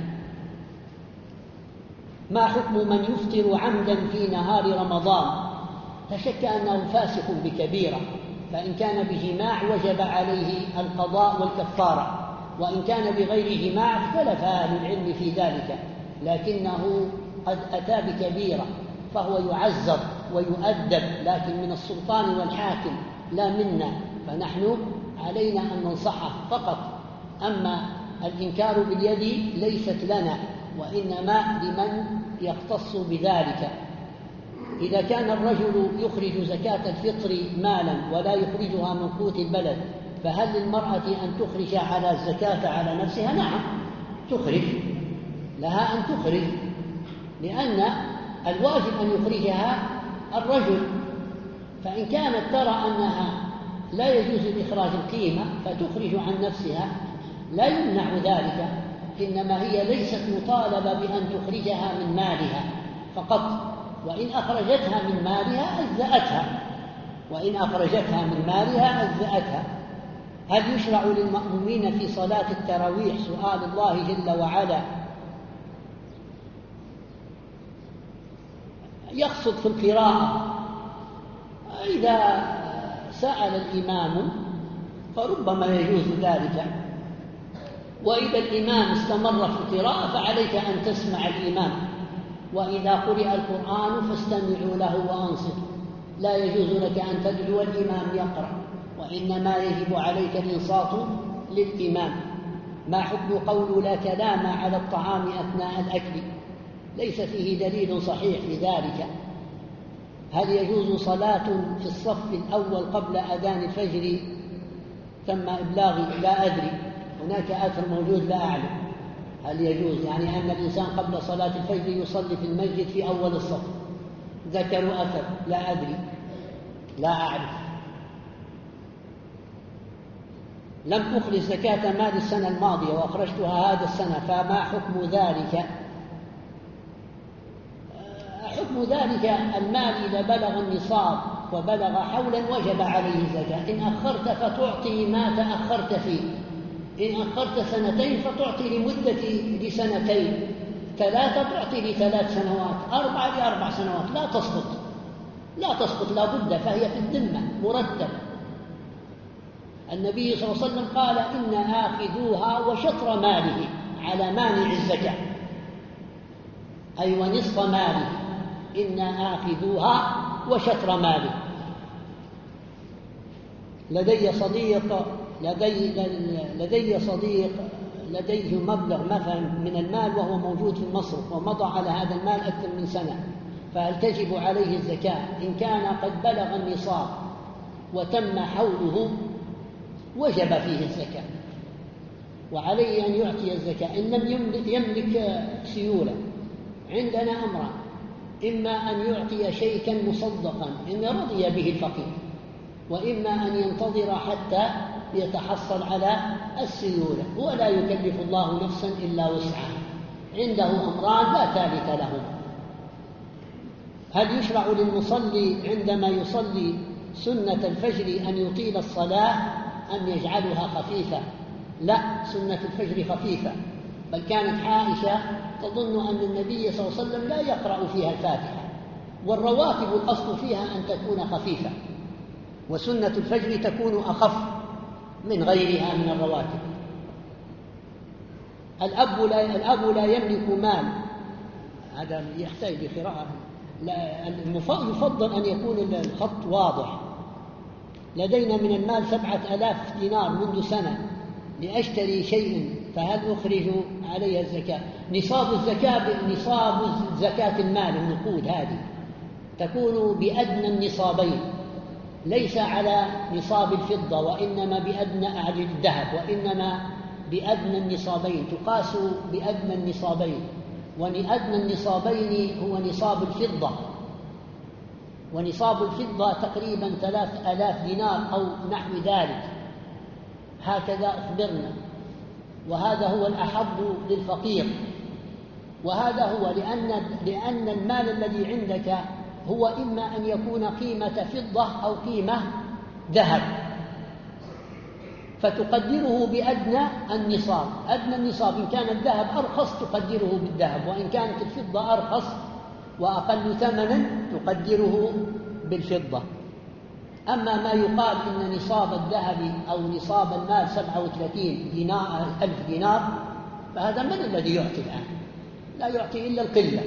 ما حكم من يفطر عمدا في نهار رمضان؟ لا شك أنه فاسق بكبيرة، فإن كان بجماع وجب عليه القضاء والكفارة، وإن كان بغير جماع اختلف أهل العلم في ذلك، لكنه قد أتى بكبيرة فهو يعذب ويؤدب، لكن من السلطان والحاكم لا منا، فنحن علينا أن ننصحه فقط. أما الإنكار باليد ليست لنا وإنما لمن يختص بذلك. إذا كان الرجل يخرج زكاة الفطر مالا ولا يخرجها من قوت البلد فهل للمرأة أن تخرج على الزكاة على نفسها؟ نعم تخرج، لها أن تخرج، لأن الواجب أن يخرجها الرجل. فإن كانت ترى أنها لا يجوز إخراج القيمة فتخرج عن نفسها لا يمنع ذلك، إنما هي ليست مطالبة بأن تخرجها من مالها فقط، وإن أخرجتها من مالها أجزأتها، وإن أخرجتها من مالها أجزأتها. هل يشرع للمأمومين في صلاة التراويح سؤال الله جل وعلا؟ يقصد في القراءة، إذا سأل الإمام فربما يجوز ذلك، وإذا الإمام استمر في القراءة فعليك أن تسمع الإمام، وإذا قرئ القرآن فاستمعوا له وأنصتوا. لا يجوز لك أن تدعو الإمام يقرأ، وإنما يجب عليك الإنصات للإمام. ما حكم قول لا كلام على الطعام أثناء الأكل؟ ليس فيه دليل صحيح في ذلك. هل يجوز صلاة في الصف الأول قبل أذان الفجر تم إبلاغي؟ لا أدري، هناك أثر موجود لا أعلم هل يجوز، يعني أن الإنسان قبل صلاة الفجر يصلي في المسجد في أول الصف، ذكروا أثر لا أدري لا أعرف. لم أخرج زكاة مال السنة الماضية وأخرجتها هذا السنة، فما حكم ذلك؟ حكم ذلك المال إذا بلغ النصاب وبلغ حولا وجب عليه الزكاة. إن أخرت فتعطي ما تأخرت فيه، إن أخرت سنتين فتعطي لسنتين، 3 تعطي ل3 سنوات، 4 ل4 سنوات، لا تسقط لا بد، فهي في الذمة مرتبة. النبي صلى الله عليه وسلم قال إن آخذوها وشطر ماله على مانع الزكاة، أي ونصف ماله، إن آخذوها وشطر ماله. لدي صديق لديه مبلغ مثلا من المال وهو موجود في مصر ومضى على هذا المال أكثر من سنة، فهل تجب عليه الزكاة؟ إن كان قد بلغ النصاب وتم حوله وجب فيه الزكاة، وعليه أن يعطي الزكاة. إن لم يملك سيولة عندنا أمران: إما أن يعطي شيئا مصدقا إن رضي به الفقير، وإما أن ينتظر حتى يتحصل على السيولة، ولا يكلف الله نفسا إلا وسعها. عنده أمران لا ثالث لهما. هل يشرع للمصلي عندما يصلي سنة الفجر أن يطيل الصلاة أم يجعلها خفيفة؟ لا، سنة الفجر خفيفة، بل كانت عائشة تظن أن النبي صلى الله عليه وسلم لا يقرأ فيها الفاتحة، والرواتب الأصل فيها أن تكون خفيفة، وسنة الفجر تكون أخف من غيرها من الرواتب. الأب لا يملك مال، هذا يحتاج لقراءة، يفضل أن يكون الخط واضح. لدينا من المال 7000 دينار منذ سنة لأشتري شيء، فهل أخرج عليها الزكاة؟ نصاب زكاة المال النقود هذه تكون بأدنى النصابين، ليس على نصاب الفضة وإنما بأدنى الذهب، وإنما بأدنى النصابين، تقاس بأدنى النصابين، وأدنى النصابين هو نصاب الفضة، ونصاب الفضة تقريبا 3000 دينار أو نحو ذلك، هكذا أخبرنا، وهذا هو الأحظ للفقير. وهذا هو لأن المال الذي عندك هو إما أن يكون قيمة فضة أو قيمة ذهب، فتقدره بأدنى النصاب. أدنى النصاب إن كان الذهب أرخص تقدره بالذهب، وإن كانت الفضة أرخص وأقل ثمنا تقدره بالفضة. أما ما يقال إن نصاب الذهب أو نصاب المال 37,000 دينار، فهذا من الذي يعطي الآن؟ لا يعطي إلا القلة.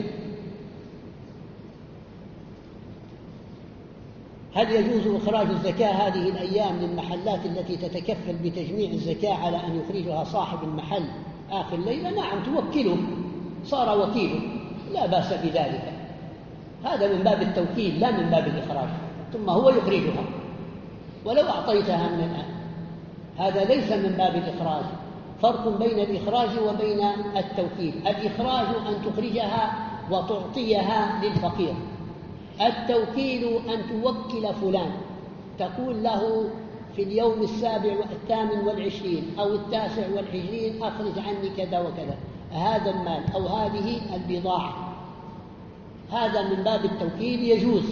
هل يجوز إخراج الزكاة هذه الأيام للمحلات التي تتكفل بتجميع الزكاة على أن يخرجها صاحب المحل آخر الليلة؟ نعم، توكله، صار وكيله، لا بأس بذلك. هذا من باب التوكيل لا من باب الإخراج، ثم هو يخرجها ولو أعطيتها من الآن، هذا ليس من باب الإخراج. فرق بين الإخراج وبين التوكيل. الإخراج أن تخرجها وتعطيها للفقير، التوكيل أن توكل فلان، تقول له في اليوم 7 والثامن والعشرين أو 29 والعشرين أخرج عني كذا وكذا، هذا المال أو هذه البضاعة، هذا من باب التوكيل،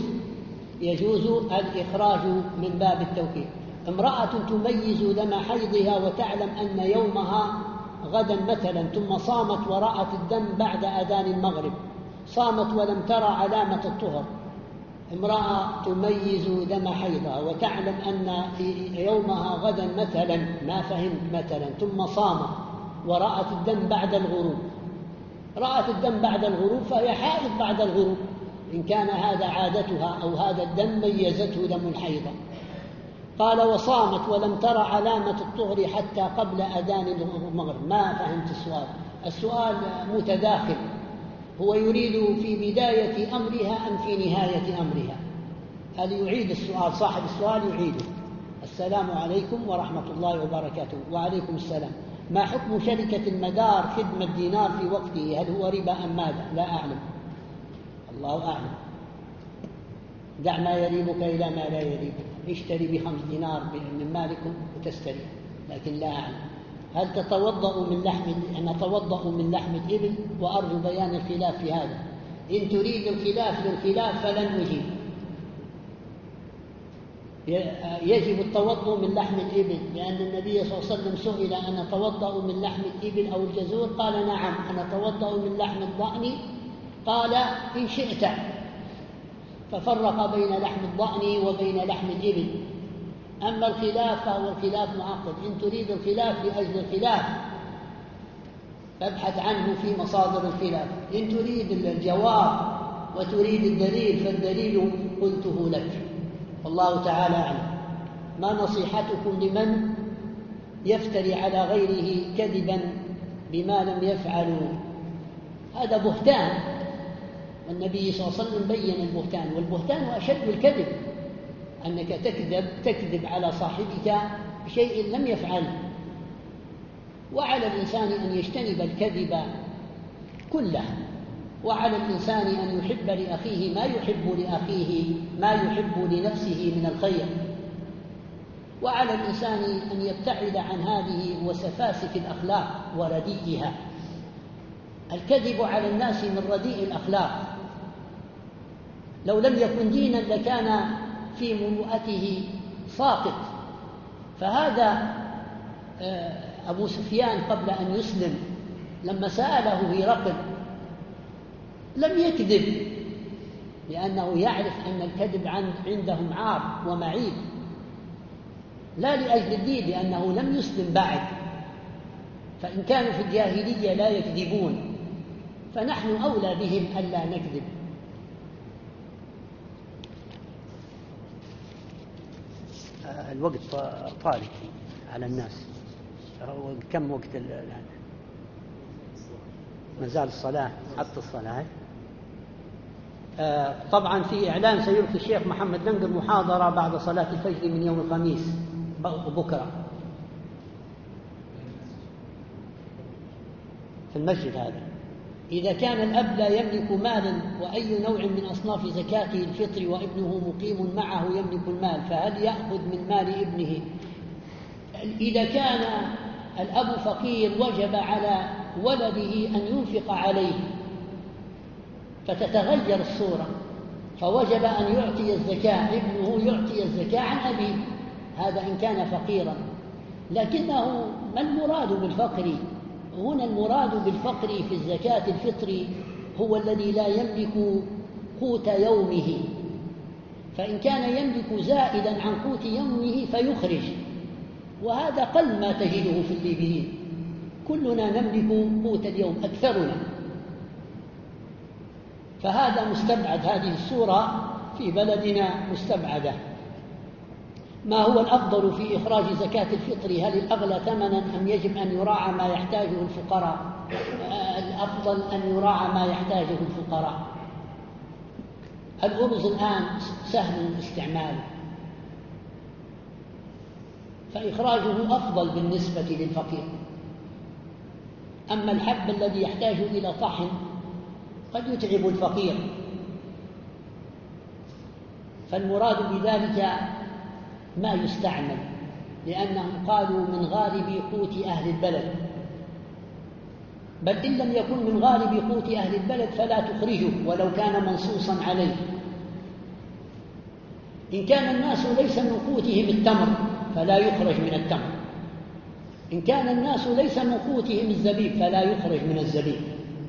يجوز الإخراج من باب التوكيل. امرأة تميز دم حيضها وتعلم أن يومها غدا مثلا، ثم صامت ورأت الدم بعد أذان المغرب، صامت ولم ترى علامة الطهر. امرأة تميز دم حيضها وتعلم أن يومها غدا مثلا، ما فهمت مثلا، ثم صامت ورأت الدم بعد الغروب، رأت الدم بعد الغروب فهي حائض بعد الغروب، إن كان هذا عادتها أو هذا الدم ميزته دم الحيضة. قال وصامت ولم ترى علامة الطهر حتى قبل أذان المغرب. ما فهمت السؤال متداخل، هو يريد في بداية أمرها أم في نهاية أمرها؟ هل يعيد السؤال؟ صاحب السؤال يعيده. السلام عليكم ورحمة الله وبركاته. وعليكم السلام. ما حكم شركة المدار خدمة دينار في وقته؟ هل هو ربا أم ماذا؟ لا أعلم، الله أعلم. دع ما يريبك إلى ما لا يريبك، اشتري ب5 دينار من مالكم وتستريح، لكن لا أعلم. هل تتوضأ من لحم؟ نتوضأ من لحم الإبل، وأرجو بيان الخلاف في هذا. إن تريد الخلاف للخلاف فلن أجيب. يجب التوضأ من لحم الإبل، لأن النبي صلى الله عليه وسلم سئل أن نتوضأ من لحم الإبل أو الجزور؟ قال نعم. أنا أتوضأ من لحم الضأن؟ قال إن شئت. ففرق بين لحم الضأن وبين لحم الإبل. أما الخلاف فهو الخلاف معقد، إن تريد الخلاف لأجل الخلاف فابحث عنه في مصادر الخلاف. إن تريد الجواب وتريد الدليل فالدليل قلته لك، والله تعالى أعلم. ما نصيحتكم لمن يفتري على غيره كذبا بما لم يفعلوا؟ هذا بهتان، والنبي صلى الله عليه وسلم بين البهتان، والبهتان أشد الكذب، أنك تكذب على صاحبك بشيء لم يفعله. وعلى الإنسان أن يجتنب الكذب كله، وعلى الإنسان أن يحب لأخيه ما يحب لنفسه من الخير، وعلى الإنسان أن يبتعد عن هذه وسفاسف الأخلاق ورديئها. الكذب على الناس من رديء الأخلاق، لو لم يكن دينا لكان في مروءته ساقط. فهذا أبو سفيان قبل أن يسلم لما سأله هرقل لم يكذب، لأنه يعرف أن الكذب عندهم عار ومعيب، لا لأجل الدين، لأنه لم يسلم بعد، فإن كانوا في الجاهلية لا يكذبون فنحن أولى بهم ألا نكذب. الوقت طالب على الناس، كم وقت الآن؟ مازال الصلاة حتى الصلاة. طبعا في إعلان سيلقي الشيخ محمد دنقر محاضرة بعد صلاة الفجر من يوم الخميس بكرة في المسجد هذا. إذا كان الأب لا يملك مالا وأي نوع من أصناف زكاته الفطر وابنه مقيم معه يملك المال، فهل يأخذ من مال ابنه؟ إذا كان الأب فقير وجب على ولده أن ينفق عليه، فتتغير الصورة، فوجب أن يعطي الزكاة، ابنه يعطي الزكاة عن أبيه، هذا إن كان فقيرا. لكنه ما المراد بالفقر هنا؟ المراد بالفقر في الزكاة الفطر هو الذي لا يملك قوت يومه، فإن كان يملك زائدا عن قوت يومه فيخرج، وهذا قل ما تجده في الليبيين، كلنا نملك قوت اليوم أكثرنا، فهذا مستبعد، هذه الصورة في بلدنا مستبعدة. ما هو الأفضل في إخراج زكاة الفطر؟ هل الأغلى ثمنا أم يجب أن يراعى ما يحتاجه الفقراء؟ الأفضل أن يراعى ما يحتاجه الفقراء. الأرز الآن سهل الاستعمال، فإخراجه أفضل بالنسبة للفقير. أما الحب الذي يحتاج إلى طحن قد يتعب الفقير، فالمراد بذلك ما يستعمل، لأنهم قالوا من غالب قوت أهل البلد، بل إن لم يكن من غالب قوت أهل البلد فلا تخرجه ولو كان منصوصا عليه. إن كان الناس ليس من قوتهم التمر فلا يخرج من التمر، إن كان الناس ليس من قوتهم الزبيب فلا يخرج من الزبيب.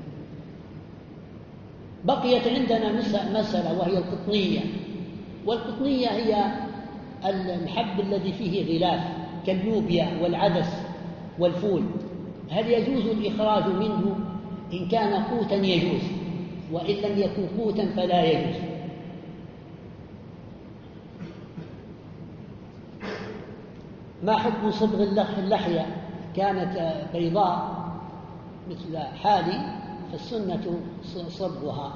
بقيت عندنا مسألة وهي القطنية، والقطنية هي الحب الذي فيه غلاف كاللوبيا والعدس والفول، هل يجوز الإخراج منه؟ إن كان قوتا يجوز، وإن لم يكن قوتا فلا يجوز. ما حكم صبغ اللحية؟ كانت بيضاء مثل حالي فالسنة صبغها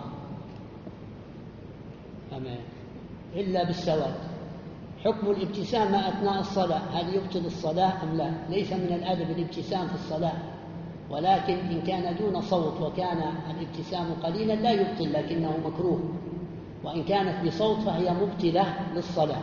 إلا بالسواد. حكم الابتسامة أثناء الصلاة، هل يبطل الصلاة أم لا؟ ليس من الأدب الابتسام في الصلاة، ولكن إن كان دون صوت وكان الابتسام قليلا لا يبطل، لكنه مكروه، وإن كانت بصوت فهي مبطلة للصلاة.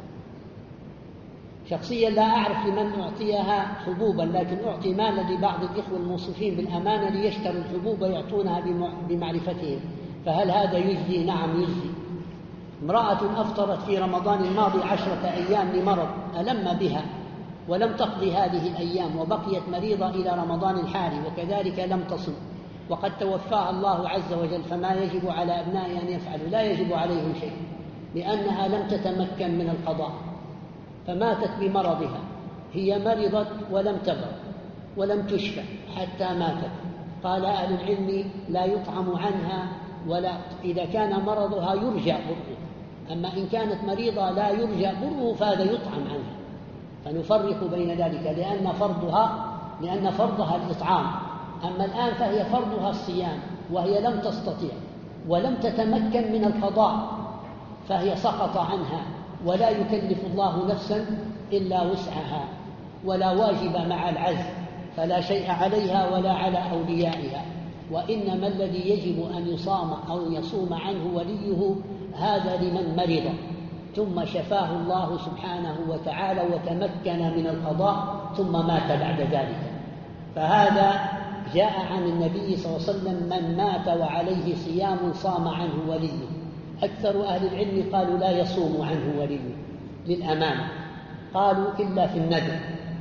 شخصيا لا أعرف لمن أعطيها حبوبا، لكن أعطي مالا لبعض الإخوة الموصوفين بالأمانة ليشتروا الحبوب ويعطونها بمعرفتهم، فهل هذا يجزي؟ نعم يجزي. امرأة أفطرت في رمضان الماضي 10 أيام لمرض ألم بها ولم تقضي هذه الأيام، وبقيت مريضة إلى رمضان الحالي، وكذلك لم تصم، وقد توفاها الله عز وجل، فما يجب على أبنائها أن يفعلوا؟ لا يجب عليهم شيء، لأنها لم تتمكن من القضاء فماتت بمرضها. هي مرضت ولم تبرأ ولم تشفى حتى ماتت. قال أهل العلم لا يطعم عنها، ولا إذا كان مرضها يرجى برؤه، أما إن كانت مريضة لا يرجى برؤه فهذا يطعم عنها. فنفرق بين ذلك، لأن فرضها الإطعام، أما الآن فهي فرضها الصيام، وهي لم تستطيع ولم تتمكن من القضاء، فهي سقط عنها، ولا يكلف الله نفسا إلا وسعها، ولا واجب مع العجز، فلا شيء عليها ولا على أوليائها. وإنما الذي يجب أن يصام أو يصوم عنه وليه هذا لمن مرض ثم شفاه الله سبحانه وتعالى وتمكن من القضاء ثم مات بعد ذلك، فهذا جاء عن النبي صلى الله عليه وسلم: من مات وعليه صيام صام عنه وليه. أكثر أهل العلم قالوا لا يصوم عنه وليه للأمانة، قالوا إلا في الندر،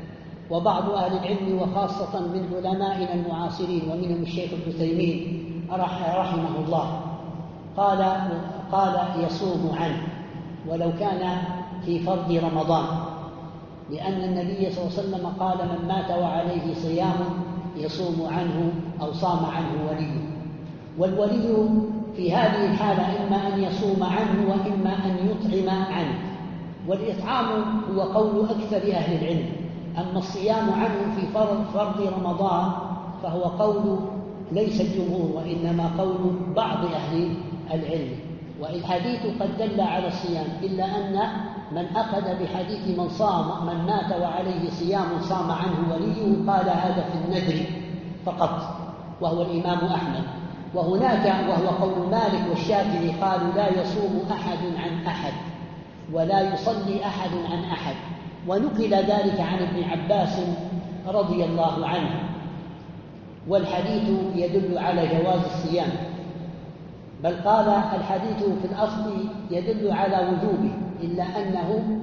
وبعض أهل العلم وخاصة من علمائنا المعاصرين ومنهم الشيخ العثيمين رحمه الله قال يصوم عنه ولو كان في فرض رمضان، لأن النبي صلى الله عليه وسلم قال من مات وعليه صيام يصوم عنه أو صام عنه وليه. والولي في هذه الحالة إما أن يصوم عنه وإما أن يطعم عنه، والإطعام هو قول أكثر أهل العلم، أما الصيام عنه في فرض رمضان فهو قول ليس الجمهور وإنما قول بعض أهل العلم. والحديث قد دل على الصيام، إلا أن من أخذ بحديث من مات وعليه صيام صام عنه وليه قال هذا في النذر فقط، وهو الإمام أحمد. وهناك وهو قول مالك والشافعي قالوا لا يصوم أحد عن أحد ولا يصلي أحد عن أحد، ونقل ذلك عن ابن عباس رضي الله عنه. والحديث يدل على جواز الصيام، بل قال الحديث في الأصل يدل على وجوبه، إلا أنه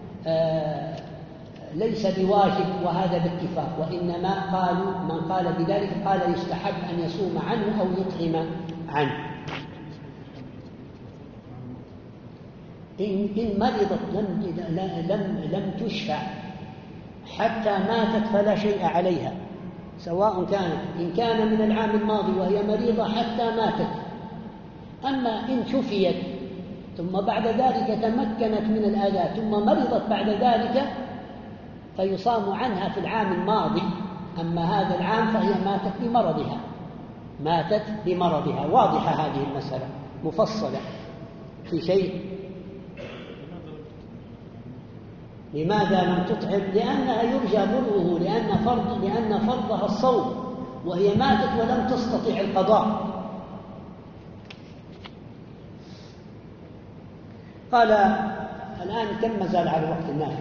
ليس بواجب وهذا باتفاق، وإنما قالوا من قال بذلك قال يستحب أن يصوم عنه أو يطعم عنه. إن مرضت لم تشفع حتى ماتت فلا شيء عليها، سواء إن كان من العام الماضي وهي مريضة حتى ماتت. أما إن شفيت ثم بعد ذلك تمكنت من الأذى ثم مرضت بعد ذلك فيصام عنها في العام الماضي، أما هذا العام فهي ماتت بمرضها. واضحة هذه المسألة مفصلة في شيء. لماذا لم تطعم؟ لأنها يرجى برؤه، لأن فرضها الصوم وهي ماتت ولم تستطع القضاء. قال الآن كم مازال على وقت النافع؟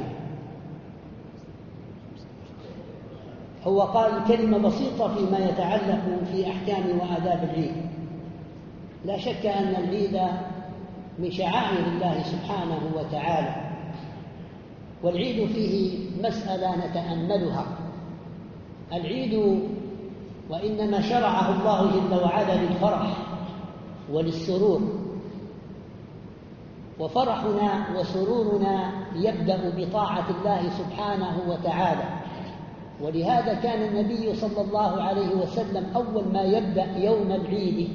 هو قال كلمة بسيطة فيما يتعلق في أحكام وآداب العيد. لا شك أن العيد من شعائر الله سبحانه وتعالى، والعيد فيه مسألة نتأملها. العيد وإنما شرعه الله جل وعلا للفرح وللسرور، وفرحنا وسرورنا يبدأ بطاعة الله سبحانه وتعالى. ولهذا كان النبي صلى الله عليه وسلم أول ما يبدأ يوم العيد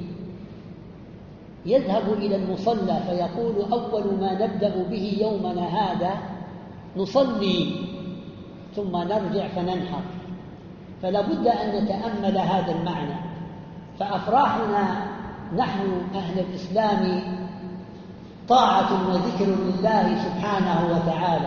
يذهب إلى المصلى فيقول أول ما نبدأ به يومنا هذا نصلي ثم نرجع فننحر. فلا بد أن نتأمل هذا المعنى. فأفراحنا نحن أهل الإسلام طاعة وذكر لله سبحانه وتعالى،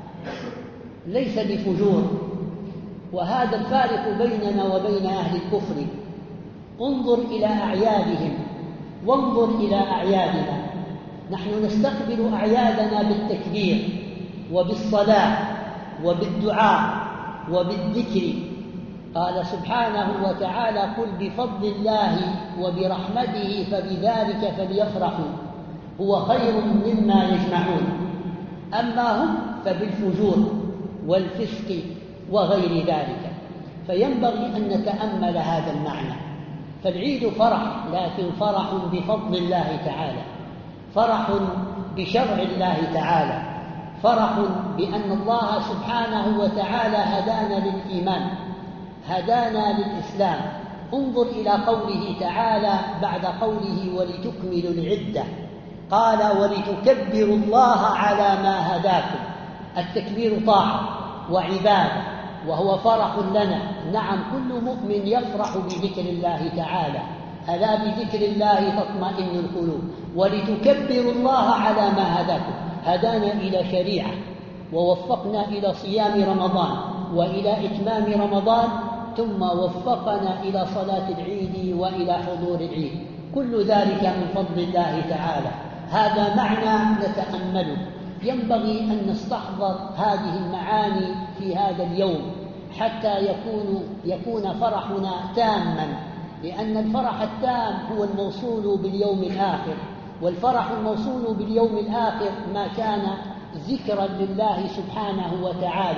ليس بفجور. وهذا الفارق بيننا وبين أهل الكفر. انظر إلى أعيادهم وانظر إلى أعيادنا. نحن نستقبل أعيادنا بالتكبير وبالصلاة وبالدعاء وبالذكر. قال سبحانه وتعالى قل بفضل الله وبرحمته فبذلك فليفرحوا هو خير مما يجمعون. أما هم فبالفجور والفسق وغير ذلك. فينبغي أن نتأمل هذا المعنى. فالعيد فرح، لكن فرح بفضل الله تعالى، فرح بشرع الله تعالى، فرح بأن الله سبحانه وتعالى هدانا للإيمان، هدانا للإسلام. انظر إلى قوله تعالى بعد قوله ولتكملوا العدة، قال ولتكبروا الله على ما هداكم. التكبير طاعة وعبادة وهو فرح لنا. نعم، كل مؤمن يفرح بذكر الله تعالى، ألا بذكر الله تطمئن القلوب. ولتكبروا الله على ما هداكم، هدانا إلى شريعة ووفقنا إلى صيام رمضان وإلى إتمام رمضان، ثم وفقنا إلى صلاة العيد وإلى حضور العيد. كل ذلك من فضل الله تعالى. هذا معنى نتأمله. ينبغي أن نستحضر هذه المعاني في هذا اليوم حتى يكون فرحنا تاما، لأن الفرح التام هو الموصول باليوم الآخر. والفرح الموصول باليوم الآخر ما كان ذكرا لله سبحانه وتعالى،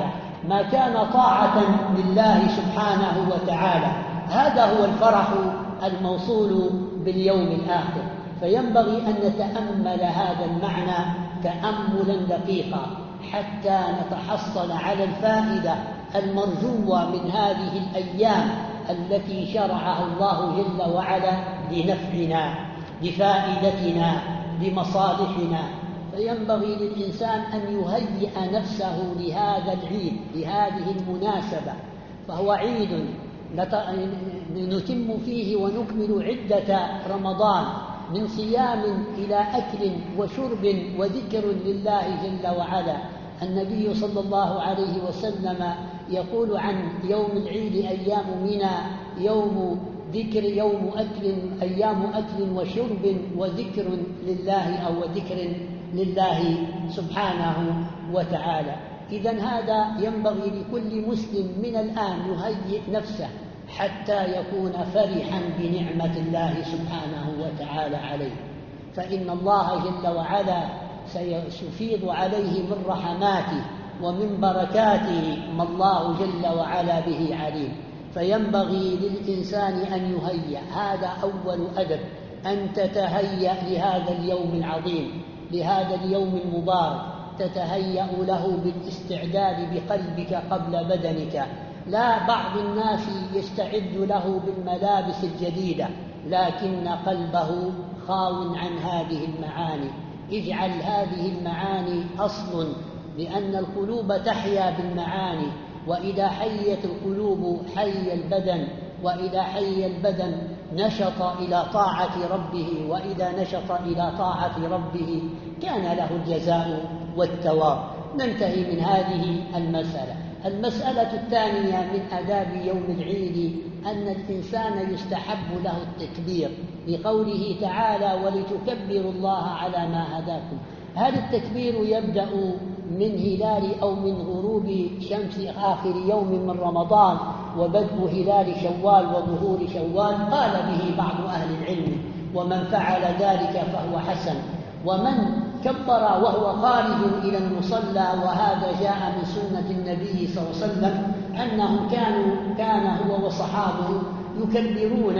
ما كان طاعة لله سبحانه وتعالى. هذا هو الفرح الموصول باليوم الآخر. فينبغي أن نتأمل هذا المعنى تأملا دقيقا حتى نتحصل على الفائدة المرجوة من هذه الأيام التي شرعها الله جل وعلا لنفعنا، لفائدتنا، لمصالحنا. فينبغي للإنسان أن يهيئ نفسه لهذا العيد، لهذه المناسبة، فهو عيد نتم فيه ونكمل عدة رمضان، من صيام إلى أكل وشرب وذكر لله جل وعلا. النبي صلى الله عليه وسلم يقول عن يوم العيد: أيام منى يوم ذكر، يوم أكل، أيام أكل وشرب وذكر لله، أو ذكر لله سبحانه وتعالى. إذن هذا ينبغي لكل مسلم من الآن يهيئ نفسه حتى يكون فرحا بنعمة الله سبحانه وتعالى عليه، فإن الله جل وعلا سيفيض عليه من رحماته ومن بركاته ما الله جل وعلا به عليم. فينبغي للإنسان أن يهيأ، هذا أول أدب، أن تتهيأ لهذا اليوم العظيم، لهذا اليوم المبارك، تتهيأ له بالاستعداد بقلبك قبل بدنك. لا بعض الناس يستعد له بالملابس الجديدة لكن قلبه خاو عن هذه المعاني. اجعل هذه المعاني أصل، لأن القلوب تحيا بالمعاني، وإذا حيت القلوب حي البدن، وإذا حي البدن نشط إلى طاعة ربه، وإذا نشط إلى طاعة ربه كان له الجزاء والثواب. ننتهي من هذه المسألة. المسألة الثانية من آداب يوم العيد أن الإنسان يستحب له التكبير، لقوله تعالى: ولتكبروا الله على ما هداكم. هذا التكبير يبدأ من هلال أو من غروب شمس آخر يوم من رمضان، وبدء هلال شوال وظهور شوال. قال به بعض أهل العلم: ومن فعل ذلك فهو حسن. ومن كبر وهو خارج إلى المصلى، وهذا جاء من سنة النبي صلى الله عليه وسلم أنهم كان هو وصحابه يكبرون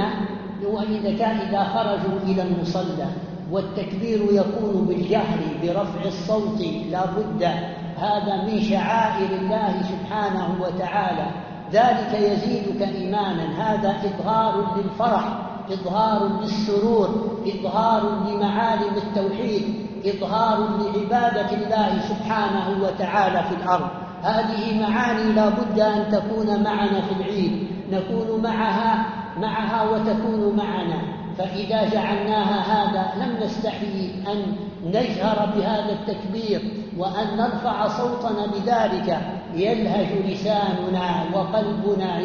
إذا خرجوا إلى المصلى. والتكبير يكون بالجهر برفع الصوت لا بد، هذا من شعائر الله سبحانه وتعالى، ذلك يزيدك إيمانا. هذا إظهار للفرح، إظهار للسرور، إظهار لمعالم التوحيد، إظهار لعبادة الله سبحانه وتعالى في الأرض. هذه معاني لا بد أن تكون معنا في العيد، نكون معها وتكون معنا. فإذا جعلناها هذا لم نستحي أن نجهر بهذا التكبير وأن نرفع صوتنا بذلك. يلهج لساننا وقلبنا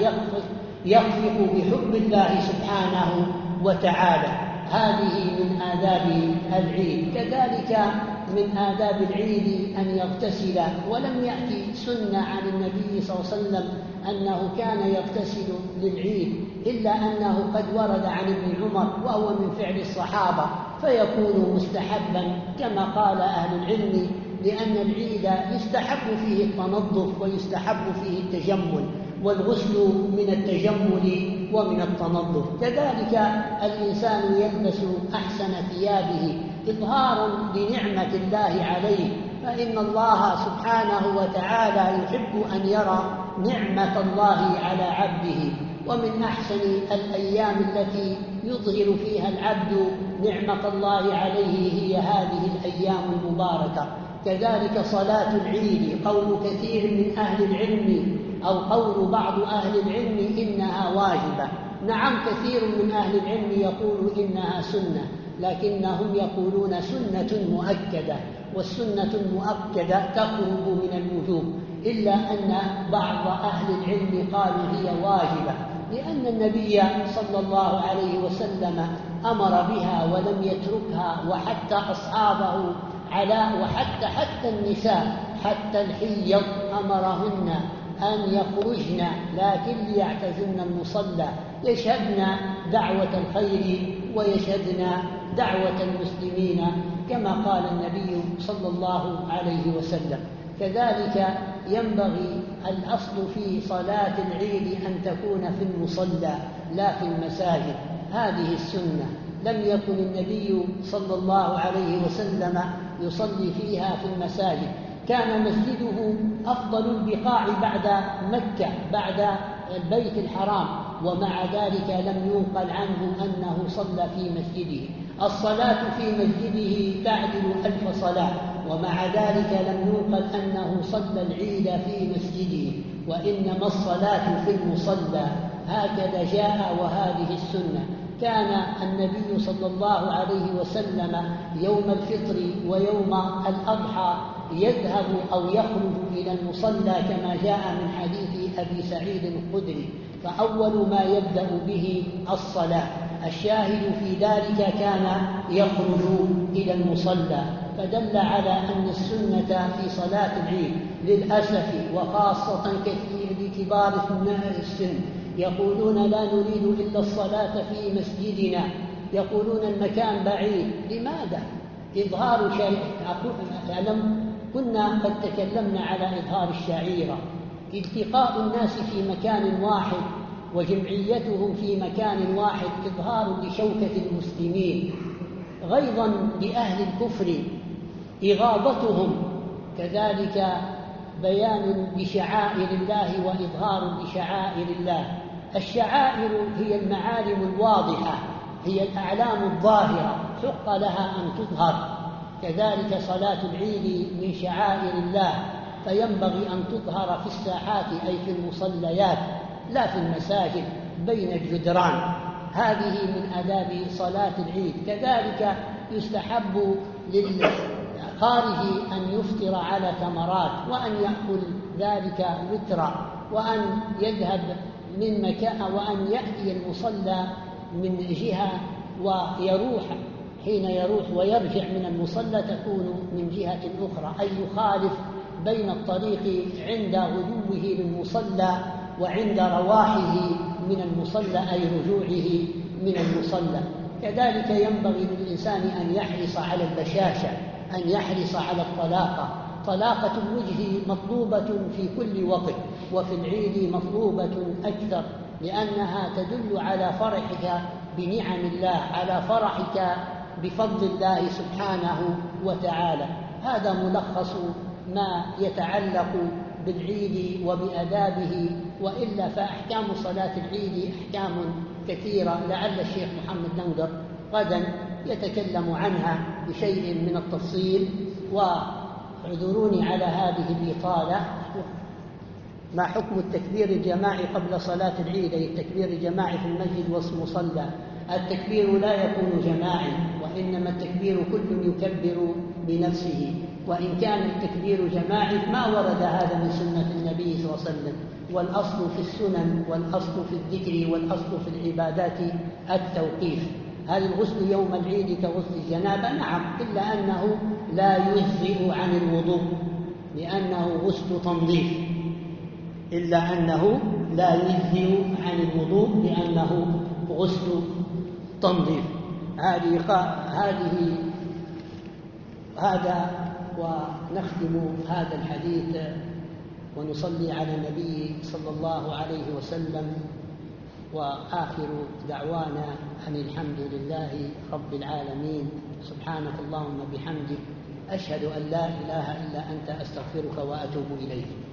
يخفق بحب الله سبحانه وتعالى. هذه من آداب العيد. كذلك من آداب العيد أن يغتسل، ولم يأتي سنة عن النبي صلى الله عليه وسلم أنه كان يغتسل للعيد، إلا أنه قد ورد عن ابن عمر وهو من فعل الصحابة، فيكون مستحبا كما قال أهل العلم، لأن العيد يستحب فيه التنظف ويستحب فيه التجمل، والغسل من التجمل ومن التنظف. كذلك الإنسان يلبس أحسن ثيابه إظهارا لنعمة الله عليه، فإن الله سبحانه وتعالى يحب أن يرى نعمة الله على عبده. ومن أحسن الأيام التي يظهر فيها العبد نعمة الله عليه هي هذه الأيام المباركة. كذلك صلاة العيد، قول كثير من أهل العلم أو قول بعض أهل العلم إنها واجبة. نعم، كثير من أهل العلم يقول إنها سنة، لكنهم يقولون سنة مؤكدة، والسنة المؤكدة تقرب من الوجوب، إلا أن بعض أهل العلم قالوا هي واجبة، لأن النبي صلى الله عليه وسلم أمر بها ولم يتركها، وحتى أصحابه وحتى النساء، حتى الحيض أمرهن أن يخرجن، لكن ليعتزلن المصلى، يشهدن دعوة الخير ويشهدن دعوة المسلمين كما قال النبي صلى الله عليه وسلم. كذلك ينبغي الأصل في صلاة العيد أن تكون في المصلى لا في المساجد، هذه السنة. لم يكن النبي صلى الله عليه وسلم يصلي فيها في المساجد، كان مسجده أفضل البقاع بعد مكة بعد البيت الحرام، ومع ذلك لم ينقل عنه أنه صلى في مسجده. الصلاة في مسجده تعدل 1000 صلاة، ومع ذلك لم ينقل أنه صلى العيد في مسجده، وإنما الصلاة في المصلى، هكذا جاء وهذه السنة. كان النبي صلى الله عليه وسلم يوم الفطر ويوم الأضحى يذهب أو يخرج إلى المصلى كما جاء من حديث أبي سعيد الخدري، فأول ما يبدأ به الصلاة. الشاهد في ذلك كان يخرج إلى المصلى، فدل على أن السنة في صلاة العيد للأسف وخاصة كثير لكبار السن يقولون لا نريد إلا الصلاة في مسجدنا، يقولون المكان بعيد. لماذا؟ إظهار شيء. كنا قد تكلمنا على إظهار الشعيرة، التقاء الناس في مكان واحد وجمعيتهم في مكان واحد إظهار لشوكة المسلمين، غيظا لأهل الكفر إغاظتهم، كذلك بيان لشعائر الله وإظهار لشعائر الله. الشعائر هي المعالم الواضحة، هي الأعلام الظاهرة حق لها أن تظهر، كذلك صلاة العيد من شعائر الله، فينبغي أن تظهر في الساحات أي في المصليات لا في المساجد بين الجدران. هذه من آداب صلاة العيد. كذلك يستحب للخارج أن يفطر على تمرات، وأن يأكل ذلك وترا، وأن يذهب من مكان، وأن يأتي المصلى من جهة ويروح، حين يروح ويرجع من المصلى تكون من جهة أخرى، أي يخالف بين الطريق عند غدوه للمصلى وعند رواحه من المصلى أي رجوعه من المصلى. كذلك ينبغي للإنسان أن يحرص على البشاشة، أن يحرص على الطلاقة. طلاقة الوجه مطلوبة في كل وقت، وفي العيد مطلوبة أكثر، لأنها تدل على فرحك بنعم الله، على فرحك بفضل الله سبحانه وتعالى. هذا ملخص ما يتعلق بالعيد وبآدابه، وإلا فأحكام صلاة العيد أحكام كثيرة، لعل الشيخ محمد ننقر غدا يتكلم عنها بشيء من التفصيل. واعذروني على هذه الإطالة. ما حكم التكبير الجماعي قبل صلاة العيد، أي التكبير الجماعي في المسجد والمصلى؟ التكبير لا يكون جماعي، وإنما التكبير كل يكبر بنفسه، وإن كان التكبير جماعي ما ورد هذا من سنة النبي صلى الله عليه وسلم. والأصل في السنن والأصل في الذكر والأصل في العبادات التوقيف. هل الغسل يوم العيد كغسل الجنابة؟ نعم، إلا أنه لا يجزئ عن الوضوء لأنه غسل تنظيف، إلا أنه لا يجزئ عن الوضوء لأنه غسل تنظيف. هذا ونختم هذا الحديث ونصلي على النبي صلى الله عليه وسلم، وآخر دعوانا أن الحمد لله رب العالمين. سبحانك اللهم بحمدك، أشهد أن لا إله إلا أنت، أستغفرك وأتوب إليك.